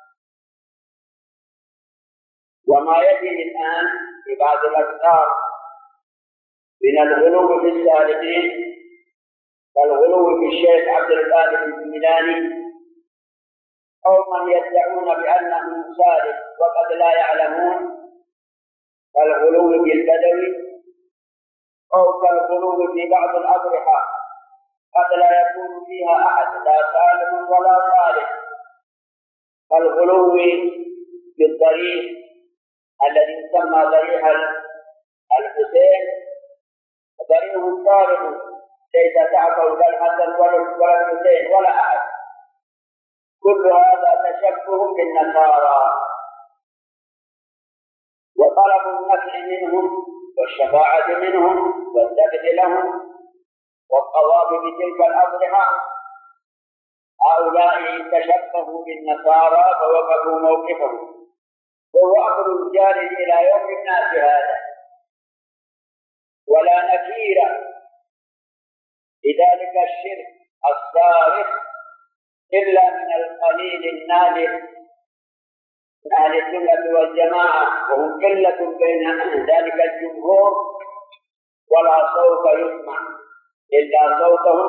S2: وما يجري الآن في بعض الأفكار من الغلو في السالكين كالغلو في الشيخ عبد القادر الجيلاني، أو من يدعون بأنه سالك وقد لا يعلمون، كالغلو في البدوي، أو كالغلو في بعض الأضرحة قد لا يكون فيها أحد لا سالم ولا صالح، كالغلو في الضريح الذي يسمى ضريح الحسين، ضريح الصالح ليس تحته لا الحسن ولا الحسين ولا أحد. كل هذا تشبه بالنصارى وطلب النفع منهم والشفاعة منهم والذبح لهم والطواف بتلك الأضرحة. هؤلاء تشبهوا بالنصارى فوقفوا موقفهم، وهو أمر الجاري إلى يوم الناس هذا، ولا نكير لذلك الشرك الصارخ إلا من القليل النادر من أهل السنة والجماعة، وهم قلة بين ذلك الجمهور، ولا صوت يسمع إلا صوتهم،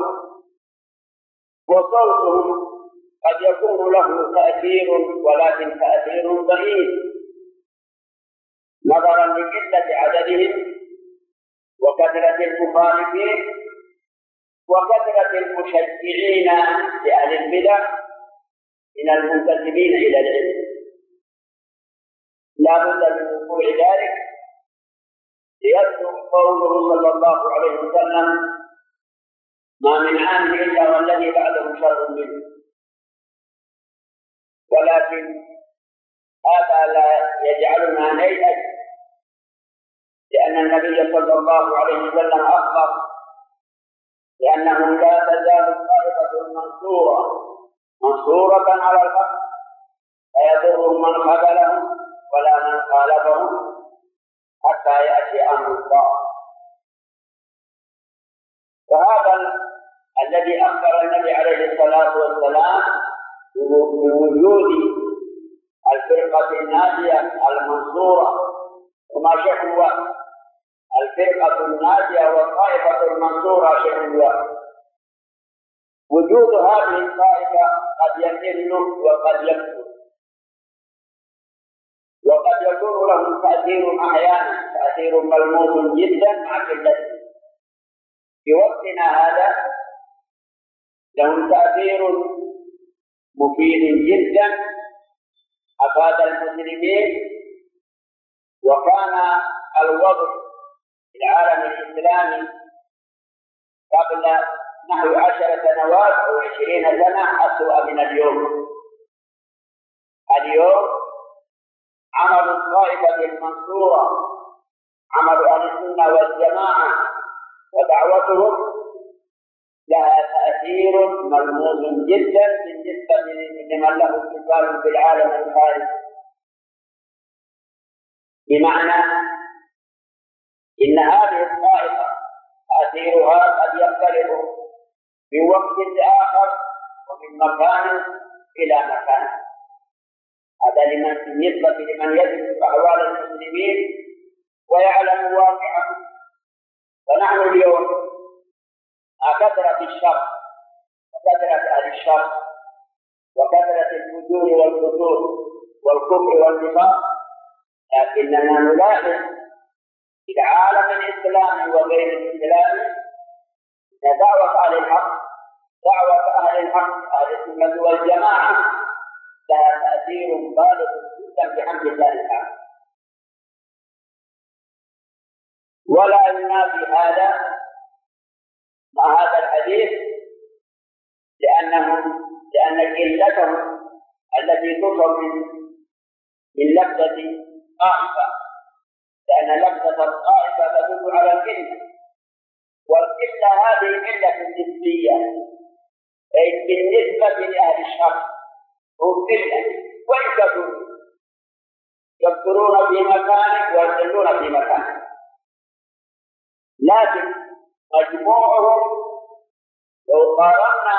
S2: وصوتهم قد يكون له تأثير ولكن تأثير ضعيف نظرا لقلة عددهم وكثرة المخالفين وكثرة المشجعين لأهل البدع من المنتسبين إلى العلم. لا بد من وقوع ذلك ليذكر قوله صلى الله عليه وسلم: ما من عام إلا والذي بعده شر منه. ولكن هذا لا يجعلنا نيأس، لأن النبي صلى الله عليه وسلم أخبر لأنه لا تزال الطائفة المنصورة منصورة على الحق لا يضر من خذلهم ولا من خالفهم حتى يأتي أمر الله. فهذا الذي أخبر النبي عليه الصلاة والسلام بوجود الفرقة الناجية المنصورة، وما شيء هو الفرقة الناجية والطائفة المنصورة شيء هو وجود هذه الطائفة قد يقل وقد يكثر، وقد يكون له تأثير أحيانا تأثير ملموس جدا مع قلته. في وقتنا هذا لهم تأثير مفيد جدا أفاد المسلمين، وكان الوضع في العالم الإسلامي قبل نحو عشر سنوات أو عشرين سنة أسوأ من اليوم. اليوم عمل الطائفة المنصورة، عمل أهل السنة والجماعة ودعوتهم لها تأثير ملموس جدا بالنسبة لمن له اتصال بالعالم الخارجي. بمعنى إن هذه الطائفة تأثيرها قد يختلف من وقت لآخر ومن مكان إلى مكان. هذا لمن بالنسبة لمن يدرس أحوال المسلمين ويعلم واقعهم. فنحن اليوم كثرة الشر وكثرة أهل الشر وكثرة الفجور والفتور والكفر والنفاق، لكننا نلاحظ في العالم الإسلامي وغير الإسلامي أن دعوة أهل الحق دعوة أهل الحق أهل السنة والجماعة لها تأثير بالغ جدا بحمد الله تعالى. ولا ينافي هذا مع هذا الحديث لأنهم لأن قلتهم التي تصل من من لفظة طائفة، لأن لفظة الطائفة تدل على القلة، والقلة هذه قلة نسبية، أي بالنسبة لأهل الشر هم قلة وإن كثروا، يكثرون في مكان ويقلون في مكان، لكن مجموعهم لو قارنا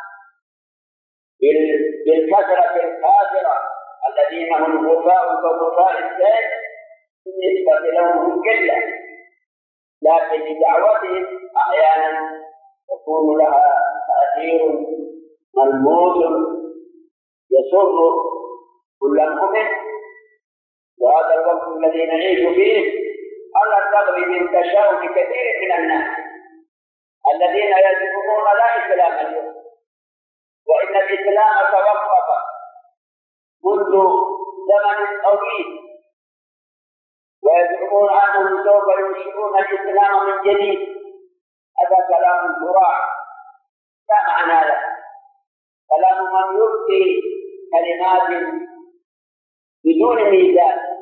S2: بالكثرة الكافرة الذين هم غفاء كغفاء السيل بالنسبة لهم قلة، لكن دعوتهم أحيانا يكون لها تأثير ملموس يسر كل مؤمن. وهذا الوقت الذي نعيش فيه ألا تغري من تشاؤم كثير من الناس الذين يزعمون لا إسلام اليوم، وإن الإسلام توقف منذ زمن طويل، ويزعمون أنهم سوف ينشئون الإسلام من جديد. هذا كلام الزراع لا معنى له، كلام من يلقي كلمات بدون ميزان،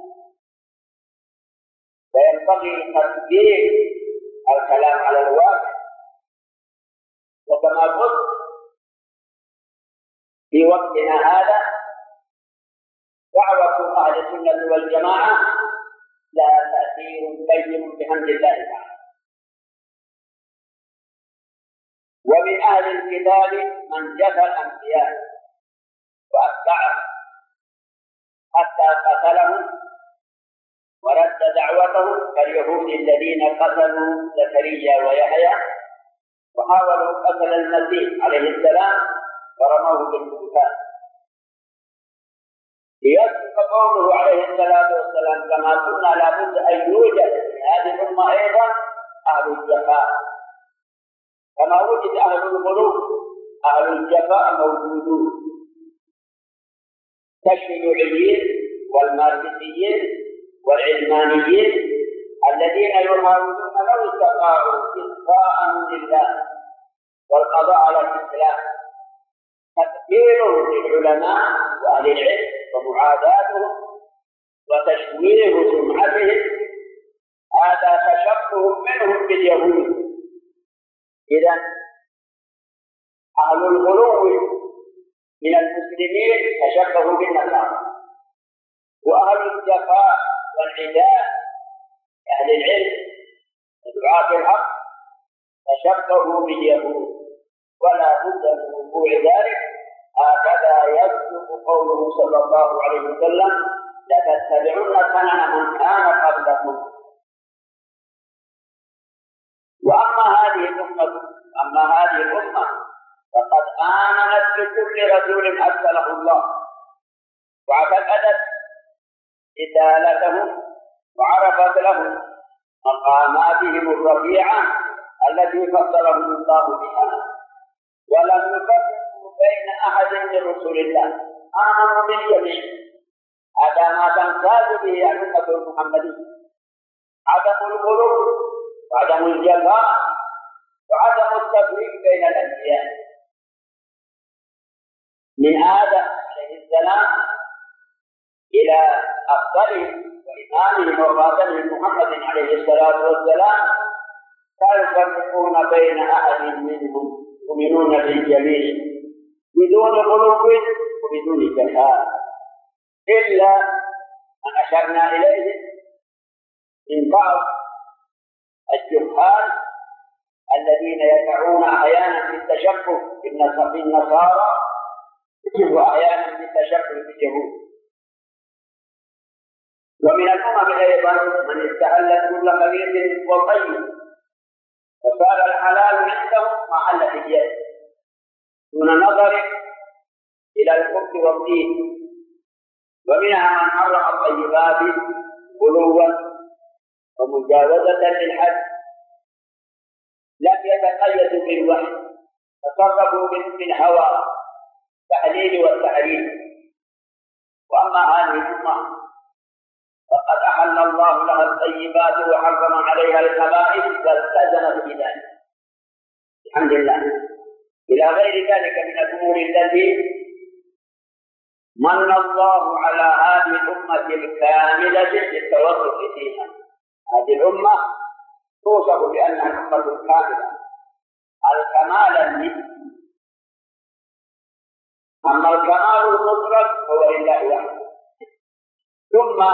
S2: فينبغي تطبيق الكلام على الواقع. وكما قلت في وقتنا هذا دعوة أهل السنة والجماعة لها تأثير بين بحمد الله تعالى. ومن أهل الكتاب من جفى الأنبياء وأتبعهم حتى قتلهم ورد دعوتهم كاليهود الذين قتلوا زكريا ويحيى وحاولوا قتل المسيح عليه السلام ورموه بالبهتان. ليصدق قوله عليه الصلاة والسلام كما قلنا لابد أن يوجد في هذه الأمة أيضا أهل الجفاء، كما وجد أهل الغلو أهل الجفاء موجودون كالشيوعيين والماركسيين والعلمانيين الذين يحاولون لو استطاعوا إخفاء لله والقضاء على الإسلام تكفير للعلماء وأهل العلم ومعاداتهم وتشويه سمعتهم. هذا تشبه منهم باليهود. إذا أهل الغلو من المسلمين تشبهوا بالنصارى، وأهل الجفاء والعداء أهل العلم ودعاة الحق تشبهوا باليهود، ولا بد من وقوع ذلك. هكذا يصدق قوله صلى الله عليه وسلم لتتبعن سنن من كان قبلكم. وأما هذه الأمة أما هذه الأمة فقد آمنت بكل رسول أرسله الله واعتقدت رسالته وعرفت له مقاماتهم الرفيعة التي فضلهم الله بها، ولم يفرقوا بين أحد من رسل الله، آمنوا بالجميع. هذا ما تمتاز به الأمة المحمدية: عدم الغلو وعدم الجفاء وعدم التفريق بين الأنبياء. من آدم عليه السلام إلى أفضلهم وإمامهم وخاتمهم محمد عليه الصلاة والسلام لا يفرقون بين أحد منهم، يؤمنون بالجميع بدون غلو وبدون جفاء، إلا ما أشرنا إليه من بعض الجهال الذين يدعون أحيانا بالتشبه بالنصارى وأحيانا بالتشبه باليهود. ومن الأمم أيضا من استحل كل خبيث وطيب وصار الحلال عنده محل حجاب دون نظر إلى الكفر والدين. ومنها من حرم الطيبات غلوا ومجاوزة للحد، لم يتقيدوا بالوحي، تصرفوا بالهوى التحليل والتحريم. وأما هذه الأمة فقد أحل الله لها الطيبات وحرم عليها الخبائث والتزمت بذلك الحمد لله، إلى غير ذلك من الأمور التي من الله على هذه الأمة الكاملة بالتوسط فيها. هذه الأمة توصف بأنها الأمة الكاملة الكمال النسبي، أما الكمال المطلق فهو لله وحده. ثم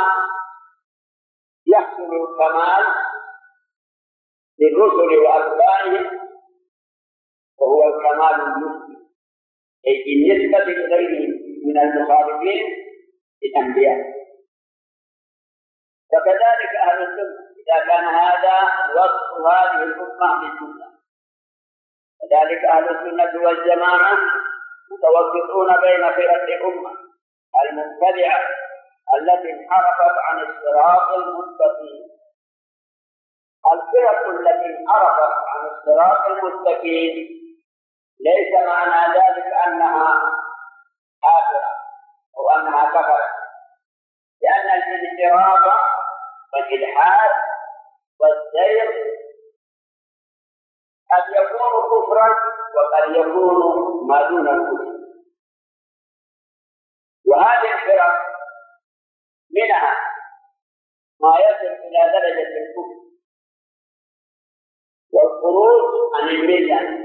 S2: يحصل الكمال للرسل وأتباعهم وهو الكمال النسبي، أي بالنسبة لغيره من المخالفين الأنبياء. وكذلك أهل السنة إذا كان هذا وصف هذه الأمة بالجملة، كذلك أهل السنة والجماعة متوسطون بين فرق الأمة المبتدعة التي انحرفت عن الصراط المستقيم. الفرق التي انحرفت عن الصراط المستقيم ليس معنى ذلك أنها كافرة أو أنها كفرت، لأن الانحراف والإلحاد والزيغ قد يكون كفرا وقد يكون ما دون الكفر. وهذه الفرق منها ما يصل إلى درجة الكفر والخروج عن الملة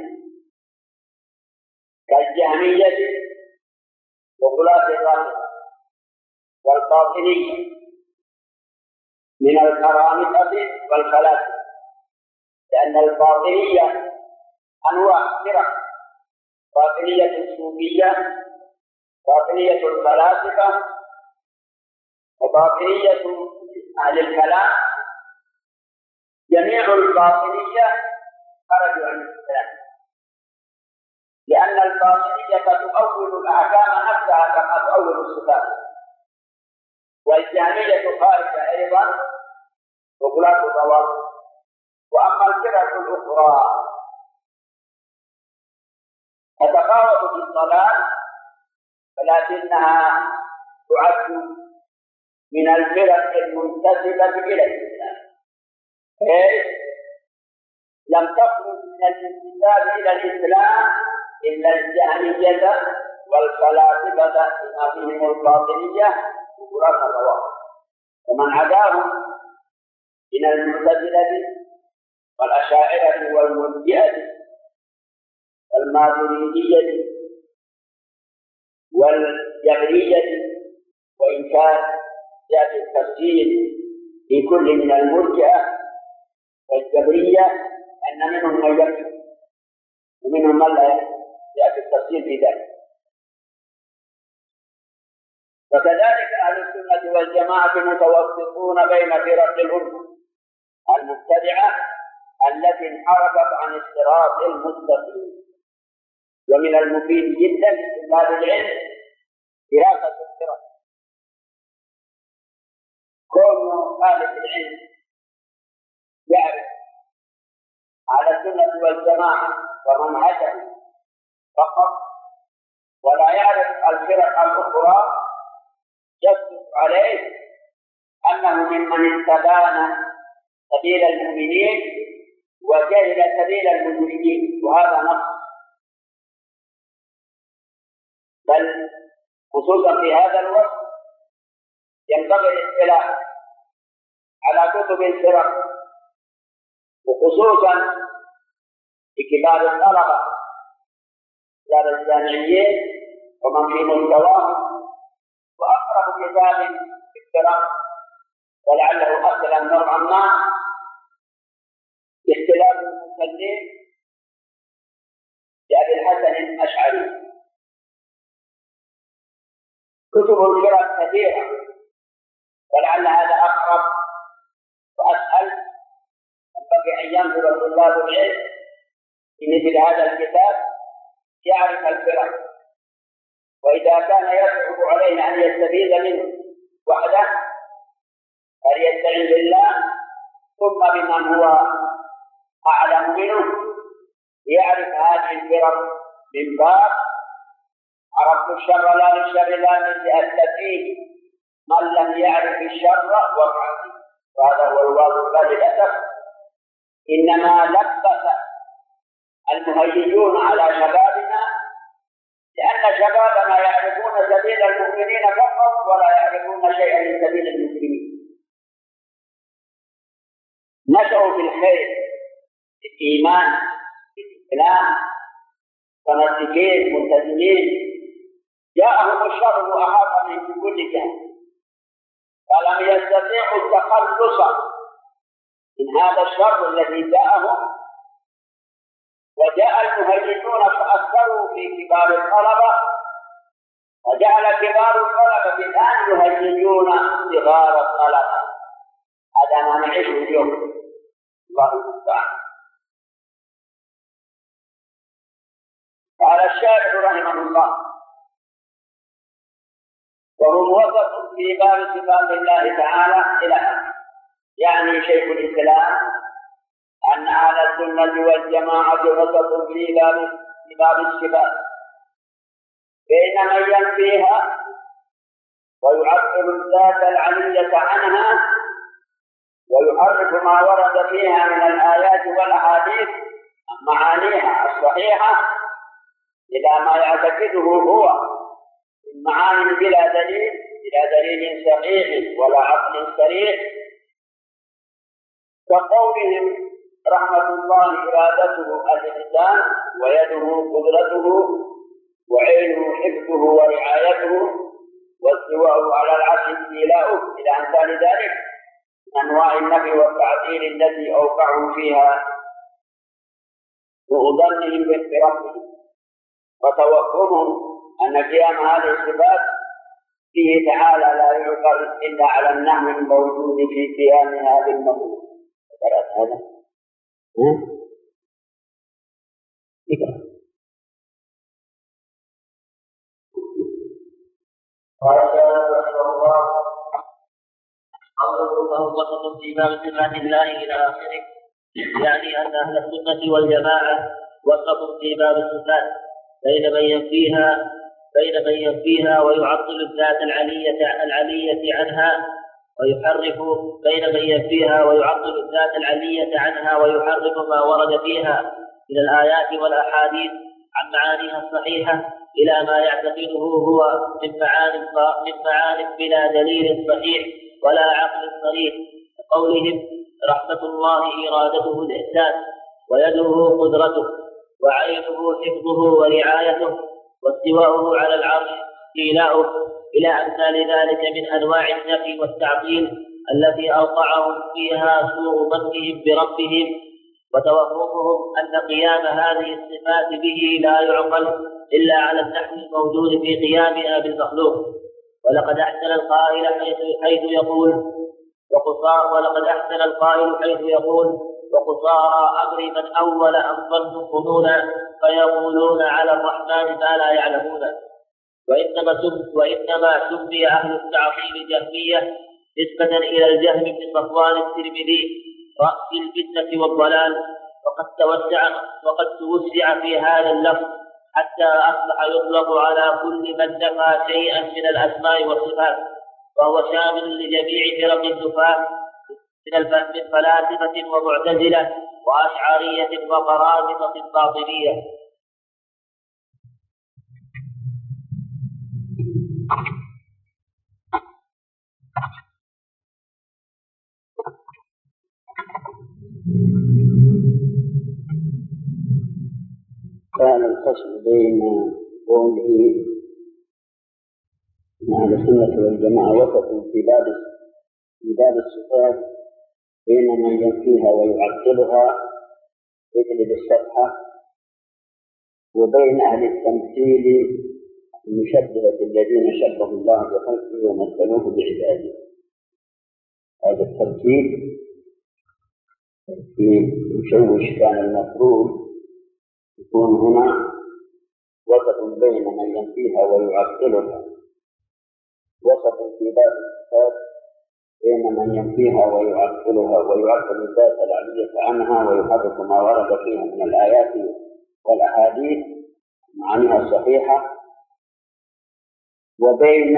S2: كالجهمية وغلاة الرافضة والباطنية من الكرامطة والفلاسفة، لأن الباطنية أنواع فرق: باطنية الصوفية، باطنية الفلاسفة، وباطنية أهل الكلام. جميع الباطنية خرجوا عن الإسلام، لأن الباطنية تؤول الأحكام نفسها كما تؤول الصفات، والجهمية خارجة أيضا وغلاة الروافض. وأما الفرق الأخرى تتفاوت في الضلال، ولكنها تعد من الفرق المنتسبة إلى الإسلام، لم تخرج من الانتساب إلى الإسلام إلا الجهمية والفلاسفة بما فيهم الباطنية وغلاة الروافض، ومن عداهم من المعتزلة والأشاعرة والمرجئة والماتريدية والجبرية، وإن كان يأتي التفصيل في كل من المرجئة والجبرية أن منهم من يكفر ومنهم من لا يأتي التفصيل في ذلك. وكذلك أهل السنة والجماعة متوسطون بين فرق الأمة المبتدعة التي انحرفت عن الصراط المستقيم. ومن المفيد جدا لطلاب العلم دراسة الفرق، كون طالب العلم يعرف على السنة والجماعة ومنهجهم فقط ولا يعرف الفرق الأخرى، يصدق عليه أنه ممن استبان سبيل المؤمنين وجهل سبيل المجرمين، وهذا نقص. بل خصوصا في هذا الوقت ينبغي الاطلاع على كتب الفرق، وخصوصا لكبار الطلبة كبار الجامعيين ومن في مستواهم. وأقرب كتاب في الفرق ولعله أسلم نوعا ما باختلاف المسلمين لأبي الحسن الأشعري. كتب الفرق كثيرة ولعل هذا أقرب وأسهل، ينبغي أن ينظر طلاب العلم في مثل هذا الكتاب يعرف الفرق، وإذا كان يصعب عليه أن يستفيد منه وحده فليستعن بالله ثم بمن هو أعلم منه يعرف هذه الفرق من باب عرفت الشر لا للشر لا من لأستفيد، من لم يعرف الشر وقع فيه. وهذا هو الواقع للأسف. إنما لبس المهيجون على شبابنا لأن شبابنا يعرفون سبيل المؤمنين فقط ولا يعرفون شيئا من سبيل المسلمين. نشأوا في الخير في الإيمان في الإسلام متمسكين ملتزمين، جاءهم الشر وأحاط من كل جهة فلم يستطيعوا التخلص من هذا الشر الذي جاءهم، وجاء المهيجون فأكثروا في كبار الطلبة، وجعل كبار الطلبة الآن يهيجون صغار الطلبة. هذا ما نعيشه اليوم، الله المستعان. قال الشارح رحمه الله: وهم وسط في باب صفات الله تعالى إلى آخره. يعني شيخ الإسلام أن أهل السنة والجماعة وسط في باب في باب الصفات، بين من ينفيها ويعطل الذات العلية عنها ويحرف ما ورد فيها من الآيات والأحاديث عن معانيها الصحيحة إلى ما يعتقده هو من معاني بلا دليل بلا دليل صحيح ولا عقل صريح، كقولهم رحمة الله إرادته الإحسان ويده قدرته وعينه حفظه ورعايته واستواءه على العرش استيلاؤه إلى أمثال ذلك من أنواع النفي والتعطيل التي أوقعوا فيها وظنهم بربهم، وتوهمهم أن قيام هذه الصفات فيه تعالى لا يعقل إلا على النحو الموجود في قيامها بالمخلوق. قرأت هذا؟ ها؟ اقرأ.
S1: قال رحمه الله: قوله فهم وسط في باب صفات الله إلى آخره، يعني أن أهل السنة والجماعة وسط في باب الصفات بين من ينفيها بين من ينفيها ويعطل الذات العلية العلية عنها ويحرف بين من ينفيها ويعطل الذات العلية عنها ويحرف ما ورد فيها من الآيات والأحاديث عن معانيها الصحيحة إلى ما يعتقده هو من معاني من معاني بلا دليل صحيح ولا عقل صريح، كقولهم رحمة الله إرادته الإحسان ويده قدرته وعينه حفظه ورعايته واستواؤه على العرش استيلاؤه إلى أمثال ذلك من أنواع النفي والتعطيل التي أوقعهم فيها سوء ظنهم بربهم وتوهمهم أن قيام هذه الصفات به لا يعقل إلا على النحو الموجود في قيامها بالمخلوق. ولقد أحسن القائل حيث, حيث يقول وقصار ولقد أحسن القائل حيث يقول وقصارى أمر من أول أن ظنوا ظنونا فيقولون على الرحمن ما لا يعلمون. وإنما سم وإنما سمي أهل التعطيل جهمية نسبة إلى الجهم بن صفوان الترمذي رأس الفتنة والضلال، وقد توسع وقد توسع في هذا اللفظ حتى أصبح يطلق على كل من نفى شيئا من الأسماء والصفات، وهو شامل لجميع فرق النفاة من فلاسفة ومعتزلة وأشعرية وقرامطة باطنية.
S2: كان الفصل بين قوله أهل السنة والجماعة وسط في باب في باب الصفات بين من ينفيها ويعطلها يجلب الصفحة، وبين أهل التمثيل المشبهة الذين شبهوا الله بخلقه ومثلوه بعباده. هذا الترتيب ترتيب مشوش كان المفروض يكون هنا وسط بين من ينفيها ويعطلها، وسط في باب الصفات بين من ينفيها ويعطلها ويعطل الذات العلية عنها ويحرك ما ورد فيها من الآيات والأحاديث معانيها الصحيحة، وبين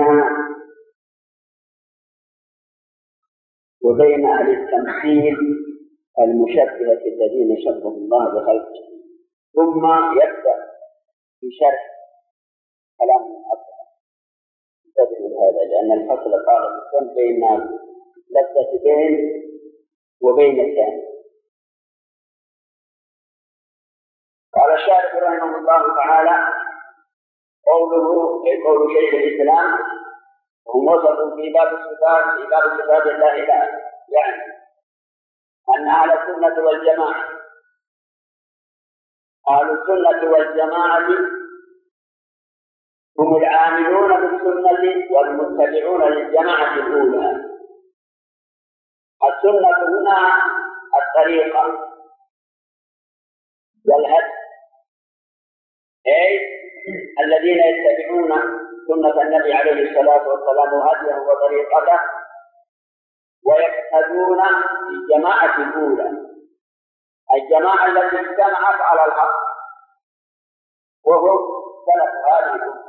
S2: وبين أهل التمثيل المشبهة الذين شبهوا الله بخلقه. ثم يبدأ في شرح كلام المؤلف انتبهوا لهذا، لأن الفصل قال الفصل بين لفتين وبين الثاني. قال الشارح رحمه الله تعالى: قوله أي قول شيخ الإسلام هم وصفوا في باب الصفات في باب صفات الله إله، يعني أن أهل السنة والجماعة أهل السنة والجماعة هم العاملون بالسنة والمتبعون للجماعة الأولى. السنة هنا الطريقة والهدي، أي الذين يتبعون سنة النبي عليه الصلاة والسلام وهديه وطريقته ويقتدون بالجماعة الأولى، الجماعة التي اجتمعت على الحق وهم سلف هذه الأمة.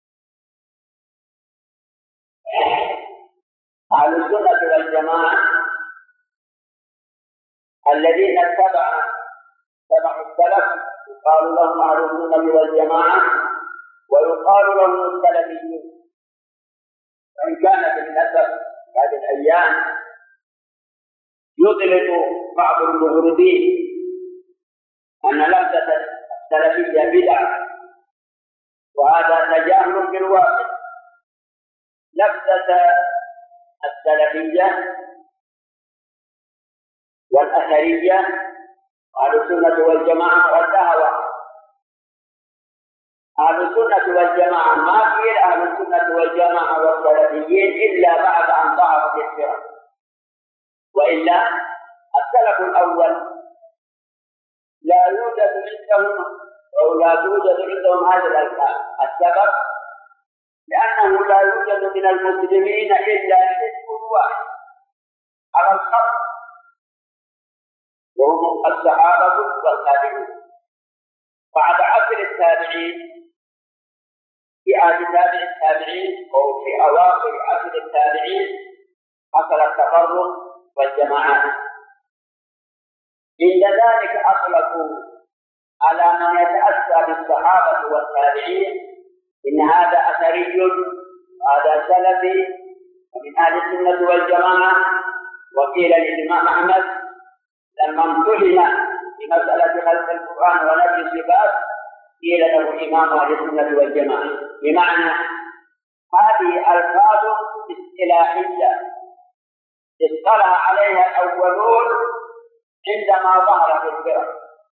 S2: أهل السنة والجماعة الذين اتبعوا تبعوا السلف يقال لهم أهل السنة والجماعة ويقال لهم السلفيون. وإن كان في النسب هذه الأيام يطلق بعض المغربين أن لفظة السلفية بدعة، وهذا تجاهل بالواقع. لفظة السلفية والأثرية أهل السنة والجماعة والدعوة. أهل السنة والجماعة ما قيل أهل السنة والجماعة والسلفيين إلا بعد أن ظهرت الفرق، وإلا السلف الأول لا يوجد عندهم أو لا توجد عندهم هذه الألفاظ. السبب لأنه لا يوجد من المسلمين إلا حزب واحد على الخط، وهم الصحابة والتابعون. بعد عصر التابعين في عهد تابع التابعين أو في أواخر عصر التابعين حصل التفرق والجماعات. عند ذلك أطلقوا على من يتأسى بالصحابة والتابعين إن هذا أثري وهذا سلفي ومن أهل السنة والجماعة. وقيل للإمام أحمد لما امتحن في مسألة خلق القرآن ونفي الصفات قيل له إمام أهل السنة والجماعة، بمعنى هذه ألفاظ اصطلاحية اصطلح عليها الأولون عندما ظهرت الفرق.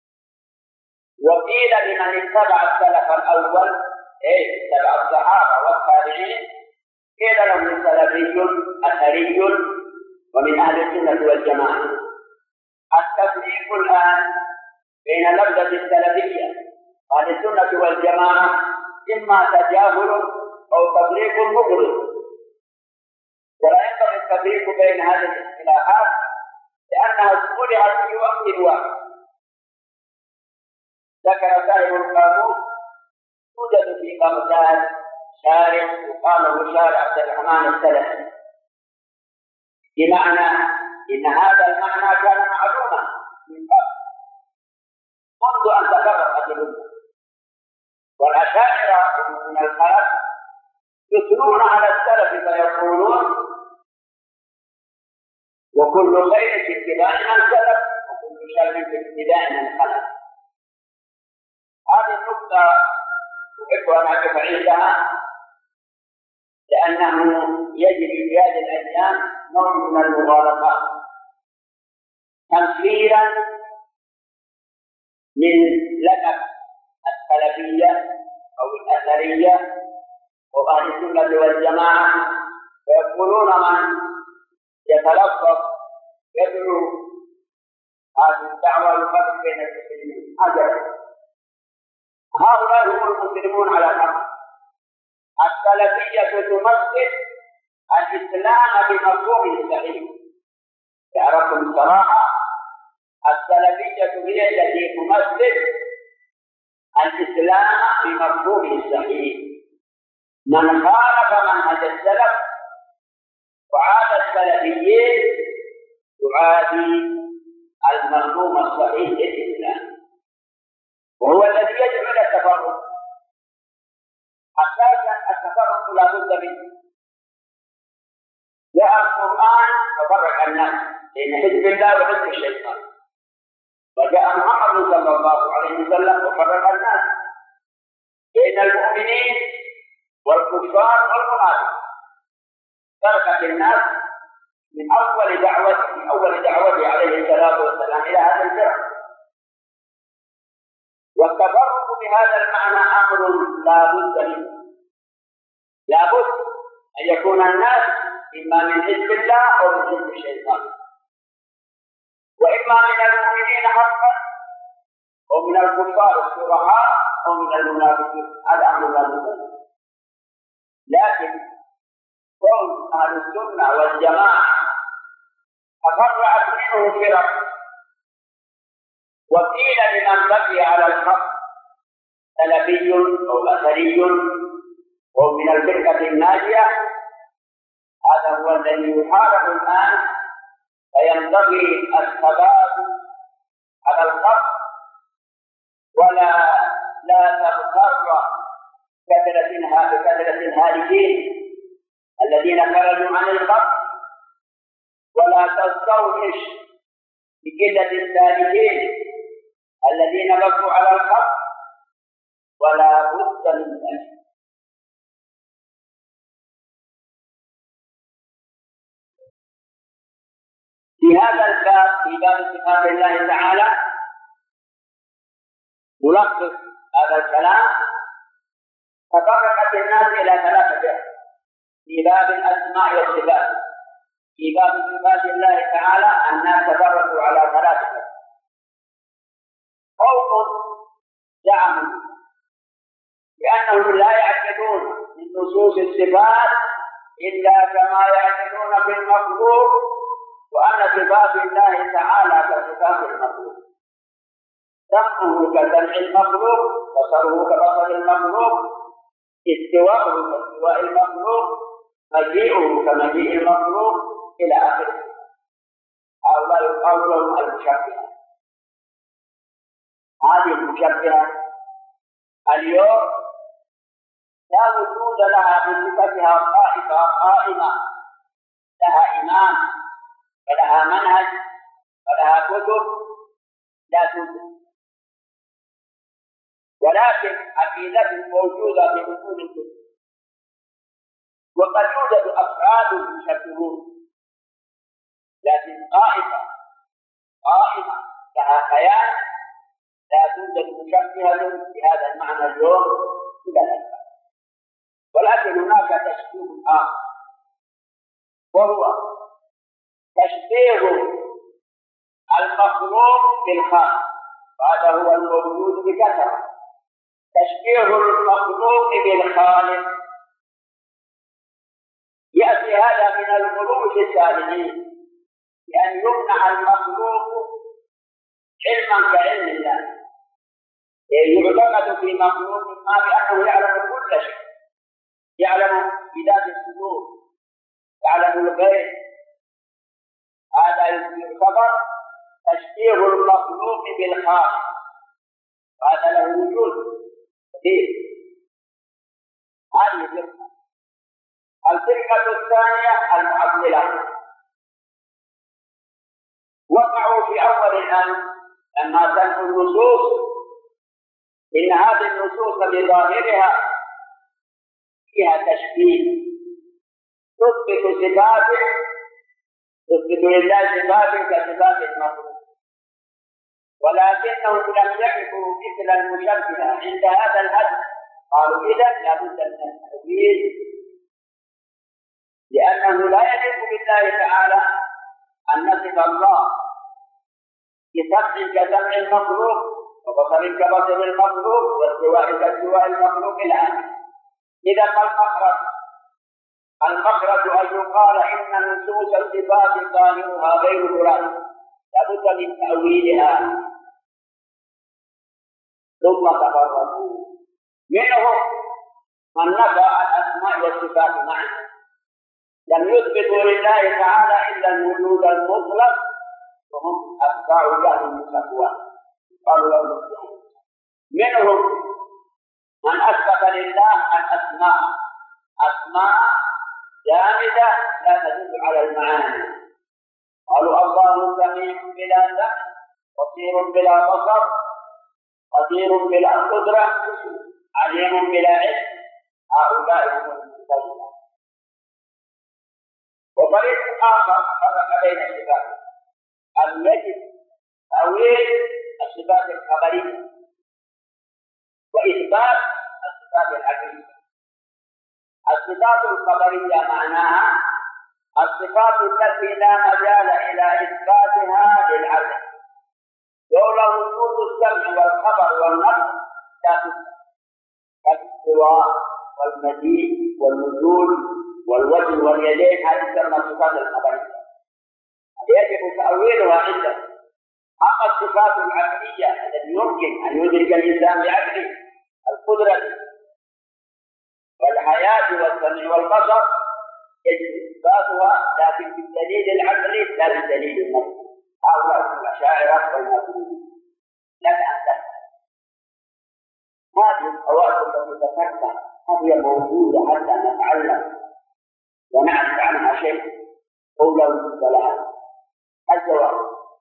S2: وقيل لمن اتبع السلف الأول إيه اتبع الصحابة والتابعين قيل له سلفي أثري ومن أهل السنة والجماعة. التفريق الآن بين لفظة السلفية أهل السنة والجماعة إما تجاهل أو تفريق مغرض، ولا ينبغي التفريق بين هذه الاصطلاحات لأنها اصطلحت في وقت واحد. ذكر صاحب القاموس توجد في بغداد شارع يقال له شارع عبد الرحمن السلفي، بمعنى إن هذا المعنى كان معلوما من قبل منذ أن تفرقت الأمة. والأشاعرة من الخلف يثنون على السلف فيقولون وكل خير في اتباع من سلف وكل شر في اتباع من خلف. هذه النقطة أحب أن أقف عندها لأنه يجري في هذه الأيام نوع من المغالطات تمثيلا من لقب السلفية أو الأثرية أو أهل السنة والجماعة، ويقولون من يتلفظ يدعو هذه الدعوة الفرق بين المسلمين. هذا هؤلاء هم المسلمون على الحق. السلفية تمثل الإسلام بمفهومه الصحيح. يعرفون الصراحة السلفية هي التي تمثل الإسلام بمفهومه الصحيح. من خالف منهج السلف وعاد السلفيين يعادي المفهوم الصحيح للإسلام، وهو الذي يدعو إلى التفرق. أساسا التفرق لا بد منه. جاء القرآن ففرق الناس بين حزب الله وحزب الشيطان، وجاء محمد صلى الله عليه وسلم وفرق الناس بين المؤمنين والكفار والمنافقين. فرقت الناس من أول دعوته من أول دعوته عليه الصلاة والسلام إلى هذا الفرق. والتفرق بهذا المعنى أمر لا بد منه، لا بد أن يكون الناس إما من حزب الله أو من حزب الشيطان، وإما من المؤمنين حقا أو من الكفار الصرحاء أو من المنافقين. هذا أمر لا بد منه. لكن كون أهل السنة والجماعة تفرعت منه فرق، وقيل لمن بقي على الحق سلفي أو أثري أو من الفرقة الناجية، هذا هو الذي يحارب الآن، فينبغي الثبات على الحق ولا لا تغتر كثرة بكثرة الهالكين الذين خرجوا عن الحق، ولا تستوحش بقلة السالكين الذين بقوا على الحق، ولا بد من ذلك. في هذا الباب، في باب صفات الله تعالى، نلخص هذا الكلام. تفرقت الناس إلى ثلاثة فرق في باب الأسماء والصفات. في باب صفات الله تعالى الناس تفرقوا على ثلاثة فرق. قوم زعموا بأنهم لا يعتقدون من نصوص الصفات إلا كما يعتقدون في المخلوق، وأن صفات الله تعالى كصفات المخلوق، سمعه كسمع المخلوق، بصره كبصر المخلوق، استواءه كاستواء المخلوق، مجيئه كمجيء المخلوق، إلى آخره. هؤلاء يقال لهم المشبهة. هذه المشبهة اليوم لا وجود لها بصفتها طائفة قائمة لها إمام ولها منهج ولها كتب، لا توجد، ولكن عقيدة موجودة في أصول الكتب، وقد يوجد أفراد يشبهون، لكن طائفة قائمة لها كيان لا توجد مشبهة بهذا المعنى اليوم إلى الآن. ولكن هناك تشبيه آخر، وهو تشبيه المخلوق بالخالق، وهذا هو الموجود بكثرة. تشبيه المخلوق بالخالق يأتي هذا من الغلو السالمين، بأن يمنع المخلوق علما كعلم الله، يعتقد في مخلوق ما بأنه يعلم كل شيء، يعلم بذات الصدور، يعلم الغيب. هذا يعتبر تشبيه المخلوق بالخالق، هذا له وجود كثير. هذه الفرقة. الفرقة الثانية المعطلة، وقعوا في أول الأمر لما سمعوا النصوص إن هذه النصوص بظاهرها فيها تشبيه، تثبت صفاته، تثبت لله صفاته كصفات المخلوق، ولكنهم لم يقفوا مثل المشبهة عند هذا الحد. قالوا إذا لا بد من التأويل، لأنه لا يليق بالله تعالى أن نصف الله بسمع كسمع المخلوق، وبصر كبصر المخلوق، واستواء كاستواء المخلوق إلى آخره. إذا فالمخرج المخرج أن يقال إن نصوص الصفات ظاهرها غير مراد، لابد من تأويلها. ثم تفرقوا، منهم من نفى الأسماء والصفات معا، لم يثبتوا لله تعالى إلا الوجود المطلق، وهم أتباع جهل المسكوات، قالوا لهم. منهم من أثبت لله الأسماء، أسماء جامدة لا تدل على المعاني، قالوا الله سميع بلا سمع، بصير بلا بصر، قدير بلا قدرة، عليم بلا علم. هؤلاء هم المبتدعة. وطريق آخر فرق بين الصفات، أن يجب تأويل الصفات الخبرية، وإثبات الصفات العقلية. الصفات الخبرية معناها الصفات التي لا مجال إلى إثباتها للعقل، لولا وجود السمع والخبر والنقل لا تثبت، كالاستواء والمجيء والنزول والوجه واليدين، هذه تسمى الصفات الخبرية يجب تأويلها عنده. أما الصفات العقلية التي يمكن أن يدرك الإنسان بعقله القدرة والحياة والسمع والبصر يجب إثباتها، لكن بالدليل العقلي لا بالدليل النقلي. هؤلاء الأشاعرة والماتريدية لك أن تفهم هذه القواعد التي ذكرتها هي موجودة حتى نتعلم ونعرف عنها شيء. قولا ولا الجواب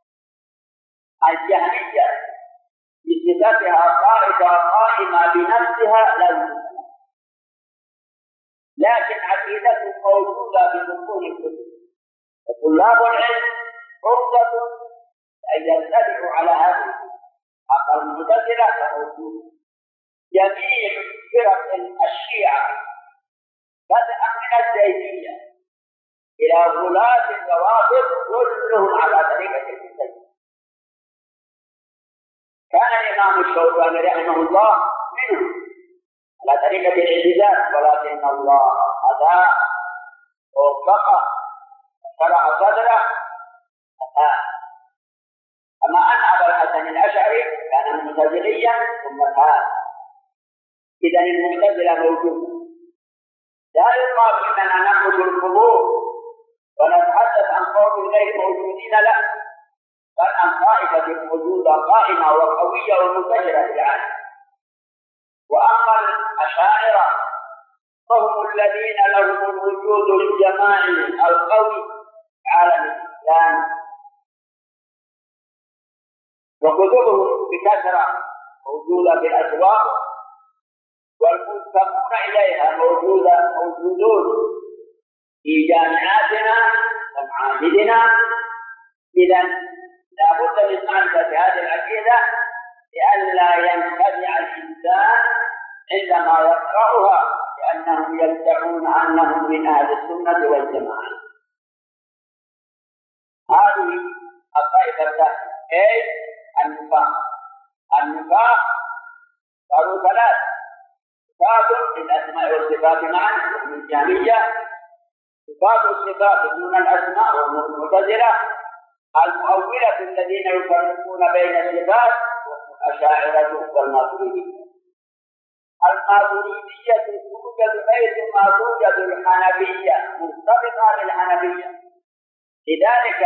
S2: الجهمية بصفتها طائفة قائمة بنفسها لا يمكن، لكن عقيدته موجودة في بطون الكتب، وطلاب العلم فرصة أن يتبعوا على هذه الكتب. أما المعتزلة فموجودة. جميع فرق الشيعة بدءا من الزيدية إلى غلاة الروافض كلهم على طريقة المعتزلة. كان الإمام الشوكاني رحمه الله منهم على طريقة الاعتزال، ولكن الله هداه ووفقه وشرح صدره. أما أن أبا الحسن الأشعري كان معتزليا ثم تاب. إذا المعتزلة موجودة. لا يقال إننا نأخذ القبور ونتحدث عن قوم غير موجودين، لا، بل عن طائفة موجودة قائمة وقوية ومنتشرة في العالم. وأما الأشاعرة فهم الذين لهم الوجود الجماعي القوي في عالم الإسلام، وكتبهم بكثرة موجودة في الأسواق، والمنتمون إليها موجودة موجودون في جامعاتنا ومعاهدنا. إذا لا بد من معرفة هذه العقيدة لئلا ينخدع الإنسان عندما يقرأها، لأنهم يدعون أنهم من أهل السنة والجماعة. هذه الطائفة الثانية أي النفاق. النفاق صاروا ثلاث: صفات للأسماء والصفات معا وهم الجهمية، صفات الصفات دون الأسماء وهم المعتزلة، المؤولة الذين يفرقون بين الصفات وهم الأشاعرة والماتريدية. الماتريدية توجد بينما توجد الحنفية مرتبطة بالحنفية، لذلك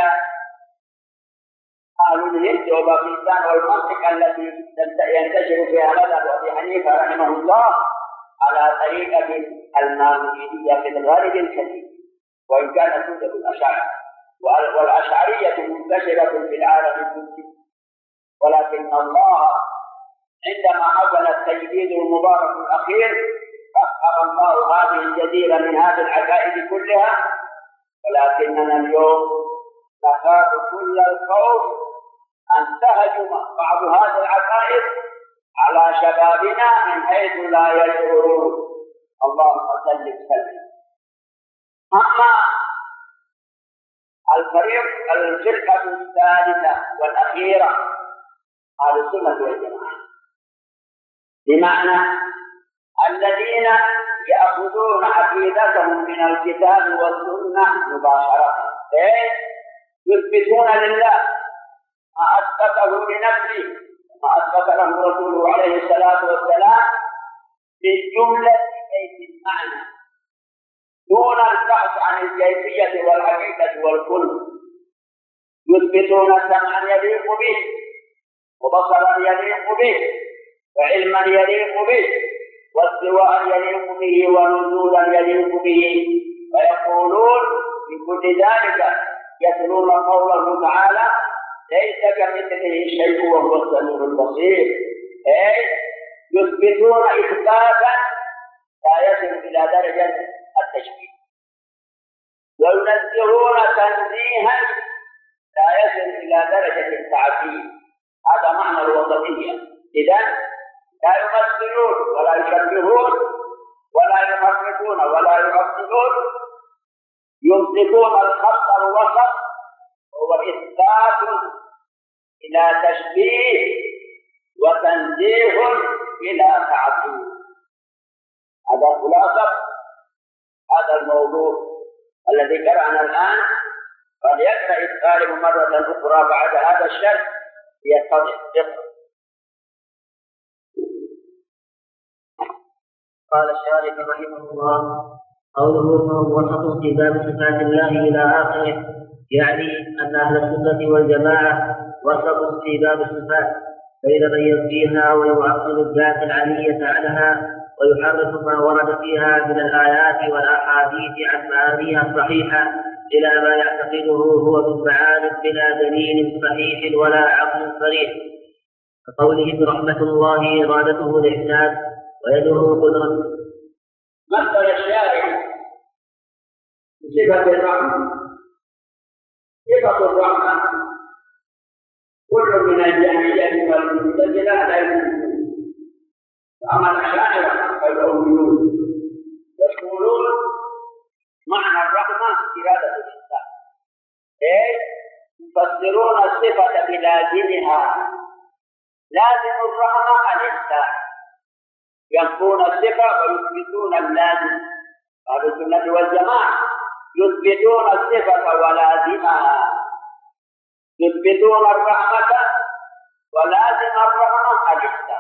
S2: أهل الهند وباكستان والمنطقة التي ينتشر فيها مذهب أبي حنيفة رحمه الله على طريقة الماتريدية في الغالب الكثير، وإن كانت توجد الأشاعرة، والأشعرية منتشرة في العالم كله. ولكن الله عندما حصل التجديد المبارك الأخير سخر الله هذه الجزيرة من هذه العقائد كلها، ولكننا اليوم نخاف كل الخوف أن تهجم بعض هذه العقائد على شبابنا من حيث لا يشعرون. اللهم صل وسلم. أما الفريق الفرقة الثالثة والأخيرة أهل السنة والجماعة، بمعنى الذين يأخذون عقيدتهم من الكتاب والسنة مباشرة، يثبتون لله ما أثبته لنفسه ما أثبت له رسوله عليه الصلاة والسلام بالجملة أي بالمعنى، دون البحث عن الكيفية والحقيقة والكل. يثبتون سمعا يليق به، وبصرا يليق به، وعلما يليق به، واستواء يليق به، ونزولا يليق به، ويقولون بكل ذلك يتلون قوله تعالى: ليس كمثله شيء وهو السميع البصير. أي يثبتون إثباتا لا يصل إلى درجة التشبيه، وينزهون تنزيها لا يصل إلى درجة التعديل. هذا معنى الوسطية. إذن لا يمثلون ولا يشبهون ولا يحرفون ولا يعطلون، يمسكون الخط الوسط، هو إثبات إلى تشبيه وتنزيه إلى تعطيل. هذا خلاصة هذا الموضوع الذي قرأنا الآن. فليقرأ الطالب مرة أخرى بعد هذا الشرح ليتضح.
S1: قال الشارح رحمه الله: قوله فهو وسط في باب صفات الله إلى آخره، يعني أن أهل السنة والجماعة وسط في باب الصفات بين من ينفيها ويعطل الذات العلية عنها ويحرف ما ورد فيها من الآيات والأحاديث عن معانيها الصحيحة إلى ما يعتقده هو من معان بلا دليل صحيح ولا عقل صريح، كقوله برحمة الله إرادته الإحسان ويده قدرته.
S2: مثل الشارع بصفة الرحمة. صفة الرحمة كل من الجهمية والمعتزلة لا يؤمنون، أما الأشاعرة فالأولون يقولون معنى الرحمة إرادة الإحسان، إيه يفسرون الصفة بلازمها. لازم الرحمة الإحسان، ينفون الصفة ويثبتون اللازم. أهل السنة والجماعة يثبتون الصفة ولازمها، يثبتون الرحمة ولازم الرحمة الإحسان.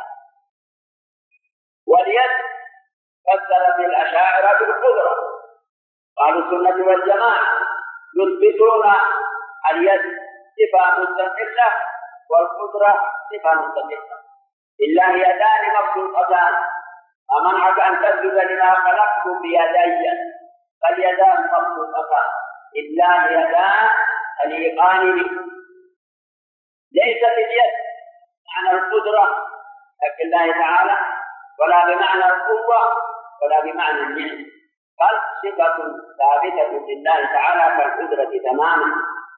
S2: واليد فسرت الأشاعرة بالقدرة. أهل السنة والجماعة يثبتون اليد صفة مستقلة والقدرة صفة مستقلة. لله يدان مبسوطتان، أمنعك أن تسجد لما خلقت بيدي، فاليدان مبسوطتان. لله يدان تليقان به. ليست اليد معنى القدرة لكن الله تعالى، ولا بمعنى القوة ولا بمعنى النعم، بل صفة ثابتة لله تعالى كالقدرة تماما.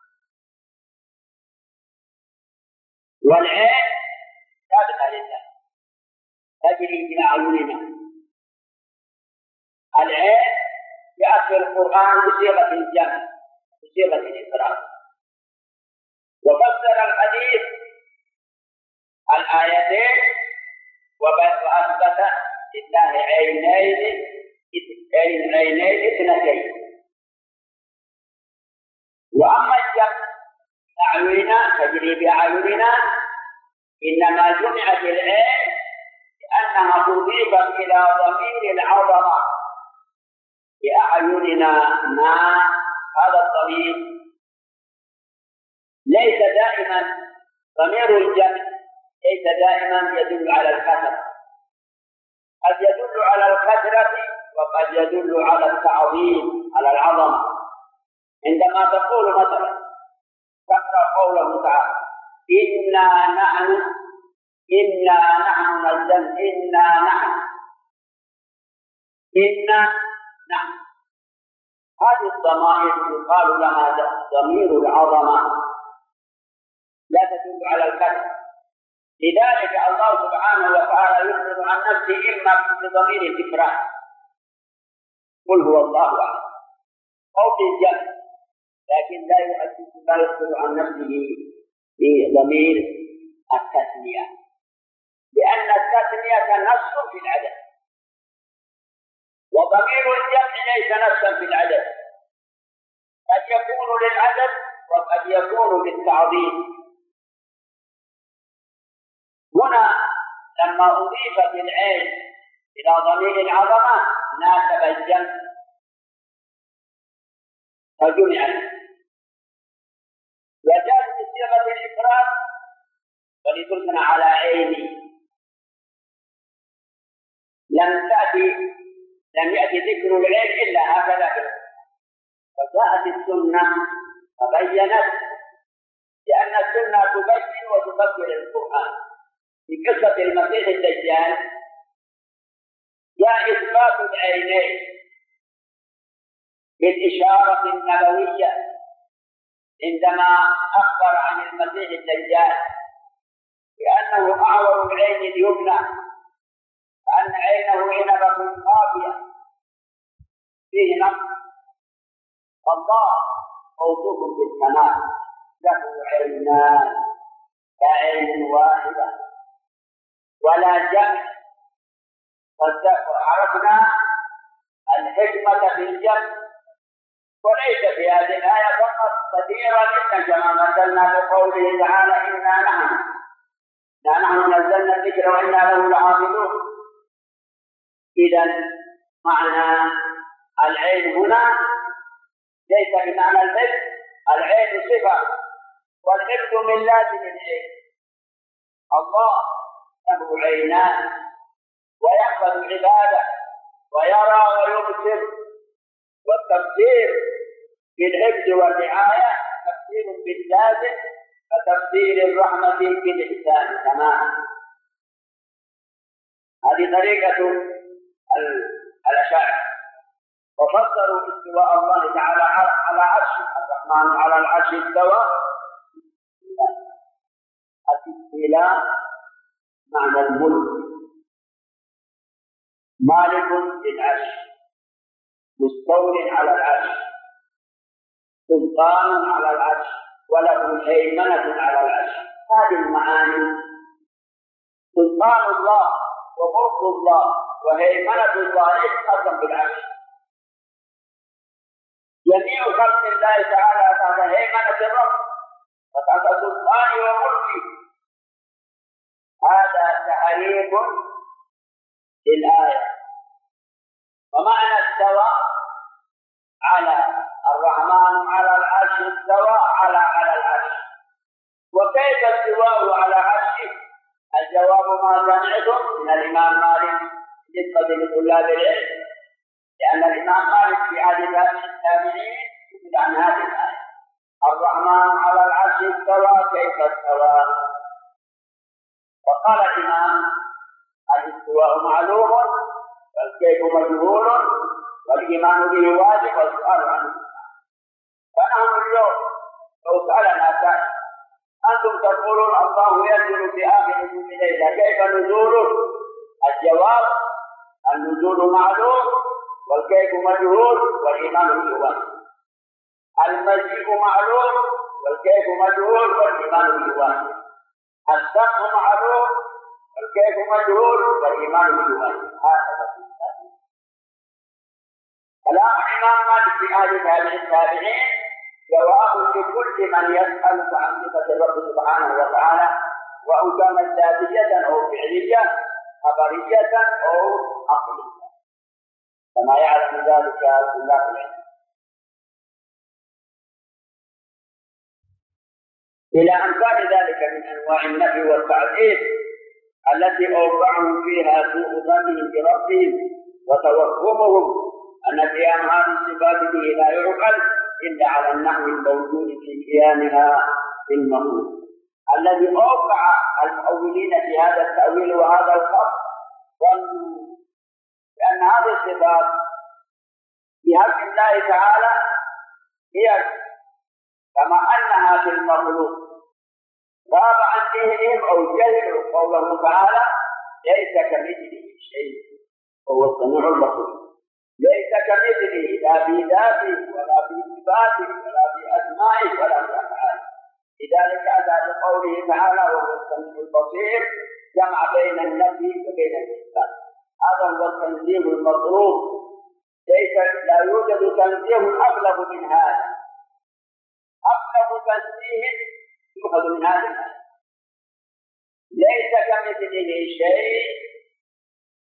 S2: والعين ثابتة لله تجري بأعيننا. العين جاءت في القرآن بصيغة الجمع بصيغة الإفراد. وفسر الحديث الآيتين وأثبت لله عينين عينين اثنتين. وأما الجمع أعيننا تجري بأعيننا، إنما جمعت العين لأنها أضيفت إلى ضمير العظمة بأعيننا. ما هذا الضمير ليس دائما ضمير الجمع ليس دائما يدل على الكثرة، قد يدل على الكثرة وقد يدل على التعظيم على العظمة. عندما تقول مثلا تقرأ قوله تعالى إنا نحن إنا نحن نزلنا إنا نحن إنا نحن، هذه الضمائر يقال لها ضمير العظمة لا تدل على الكثرة. لذلك الله سبحانه وتعالى يخبر عن نفسه إما بضمير الإفراد قل هو الله أحد أو بالجمع، لكن لا يؤكد ما يخبر عن نفسه بضمير التثنية، لأن التثنية نص في العدد وضمير الجمع ليس نصا في العدد، قد يكون للعدد وقد يكون للتعظيم. هنا لما أضيفت العين إلى ضمير العظمة ناسب الجمع فجمعت. وجاءت بصيغة الإفراد ولتثنى على عيني، لم تأتي لم يأتي ذكر العين إلا هكذا. فجاءت السنة فبينت، لأن السنة تبين وتفسر القرآن. في قصة المسيح الدجال جاء إثبات العينين بالإشارة النبوية عندما أخبر عن المسيح الدجال بأنه أعور العين اليمنى أن عينه عنبة قافية فيه نقص. الله موصوف بالكمال، له عينان كعين واحدة ولا جمع. وعرفنا الحكمة في الجمع، وليس في هذه الآية فقط، كثيرا جدا كما مثلنا بقوله تعالى إنا نحن لا نحن نزلنا الذكر وإنا له لحافظون. إذا معنى العين هنا ليس بمعنى الحفظ، العين صفة والحفظ من لازم العين. الله له عينان ويحفظ عباده ويرى ويبصر، والتفسير بالحفظ والرعاية تفسير باللازم كتفسير الرحمة بالإحسان تماما. هذه طريقة الأشاعرة، وفسروا استواء الله تعالى على عرشه. الرحمن على العرش استوى. الاستيلاء معنى الملك، مالك للعرش، مستول على العرش، سلطان على العرش، وله هيمنة على العرش. هذه المعاني سلطان الله وملك الله وهيمنة الله ليس خاصا بالعرش. جميع خلق الله تعالى تحت هيمنة الرب وتحت سلطانه وملكه. هذا تعريف للآية. ومعنى استوى على الرحمن على العرش استوى على على العرش. وكيف استواه على عرشه؟ الجواب ما سمعتم من الإمام مالك بالنسبة لطلاب العلم، لأن الإمام مالك في عهد التابعين يقول عن هذه الآية الرحمن على العرش استوى كيف استوى. وقال الإمام الاستواء معلوم والكيف مجهول والإيمان به واجب والسؤال عنه. فنحن اليوم لو سألنا سائل أنتم تقولون الله ينزل في آخر كل ليلة، كيف نزوله؟ الجواب النزول معلوم والكيف مجهول والإيمان به واجب. المجيء معلوم والكيف مجهول والإيمان به واجب. السمع معلوم والكيف مجهول والإيمان به واجب. هذا كلام الإمام مالك في آل التابعين جواب لكل من يسأل عن صفة الرب سبحانه وتعالى، وإن كانت ذاتية أو فعلية خبرية أو عقلية، كما يعلم ذلك الله العلم. إلى أمثال ذلك من أنواع النفي والتعديل التي أوقعهم فيها سوء ظنهم بربهم وتوهمهم أن قيام هذه الصفات به لا يعقل إلا على النحو الموجود في قيامها في المخلوق، الذي أوقع المؤولين في هذا التأويل وهذا الخط، ظنوا بأن هذه الصفات في حق الله تعالى هي كما أنها في المخلوق. غاب عن ذهنهم أو جهلوا قوله تعالى ليس كمثله شيء وهو السميع البصير. ليس كمثله لا في ذاته ولا في صفاته ولا في أسمائه ولا في أفعاله. لذلك أتى بقوله تعالى وهو السميع البصير جمع بين النفي وبين الإثبات. هذا هو التنزيه المطلوب، ليس لا يوجد تنزيه أبلغ من هذا. أبلغ تنزيه يؤخذ من هذا الآية. ليس كمثله شيء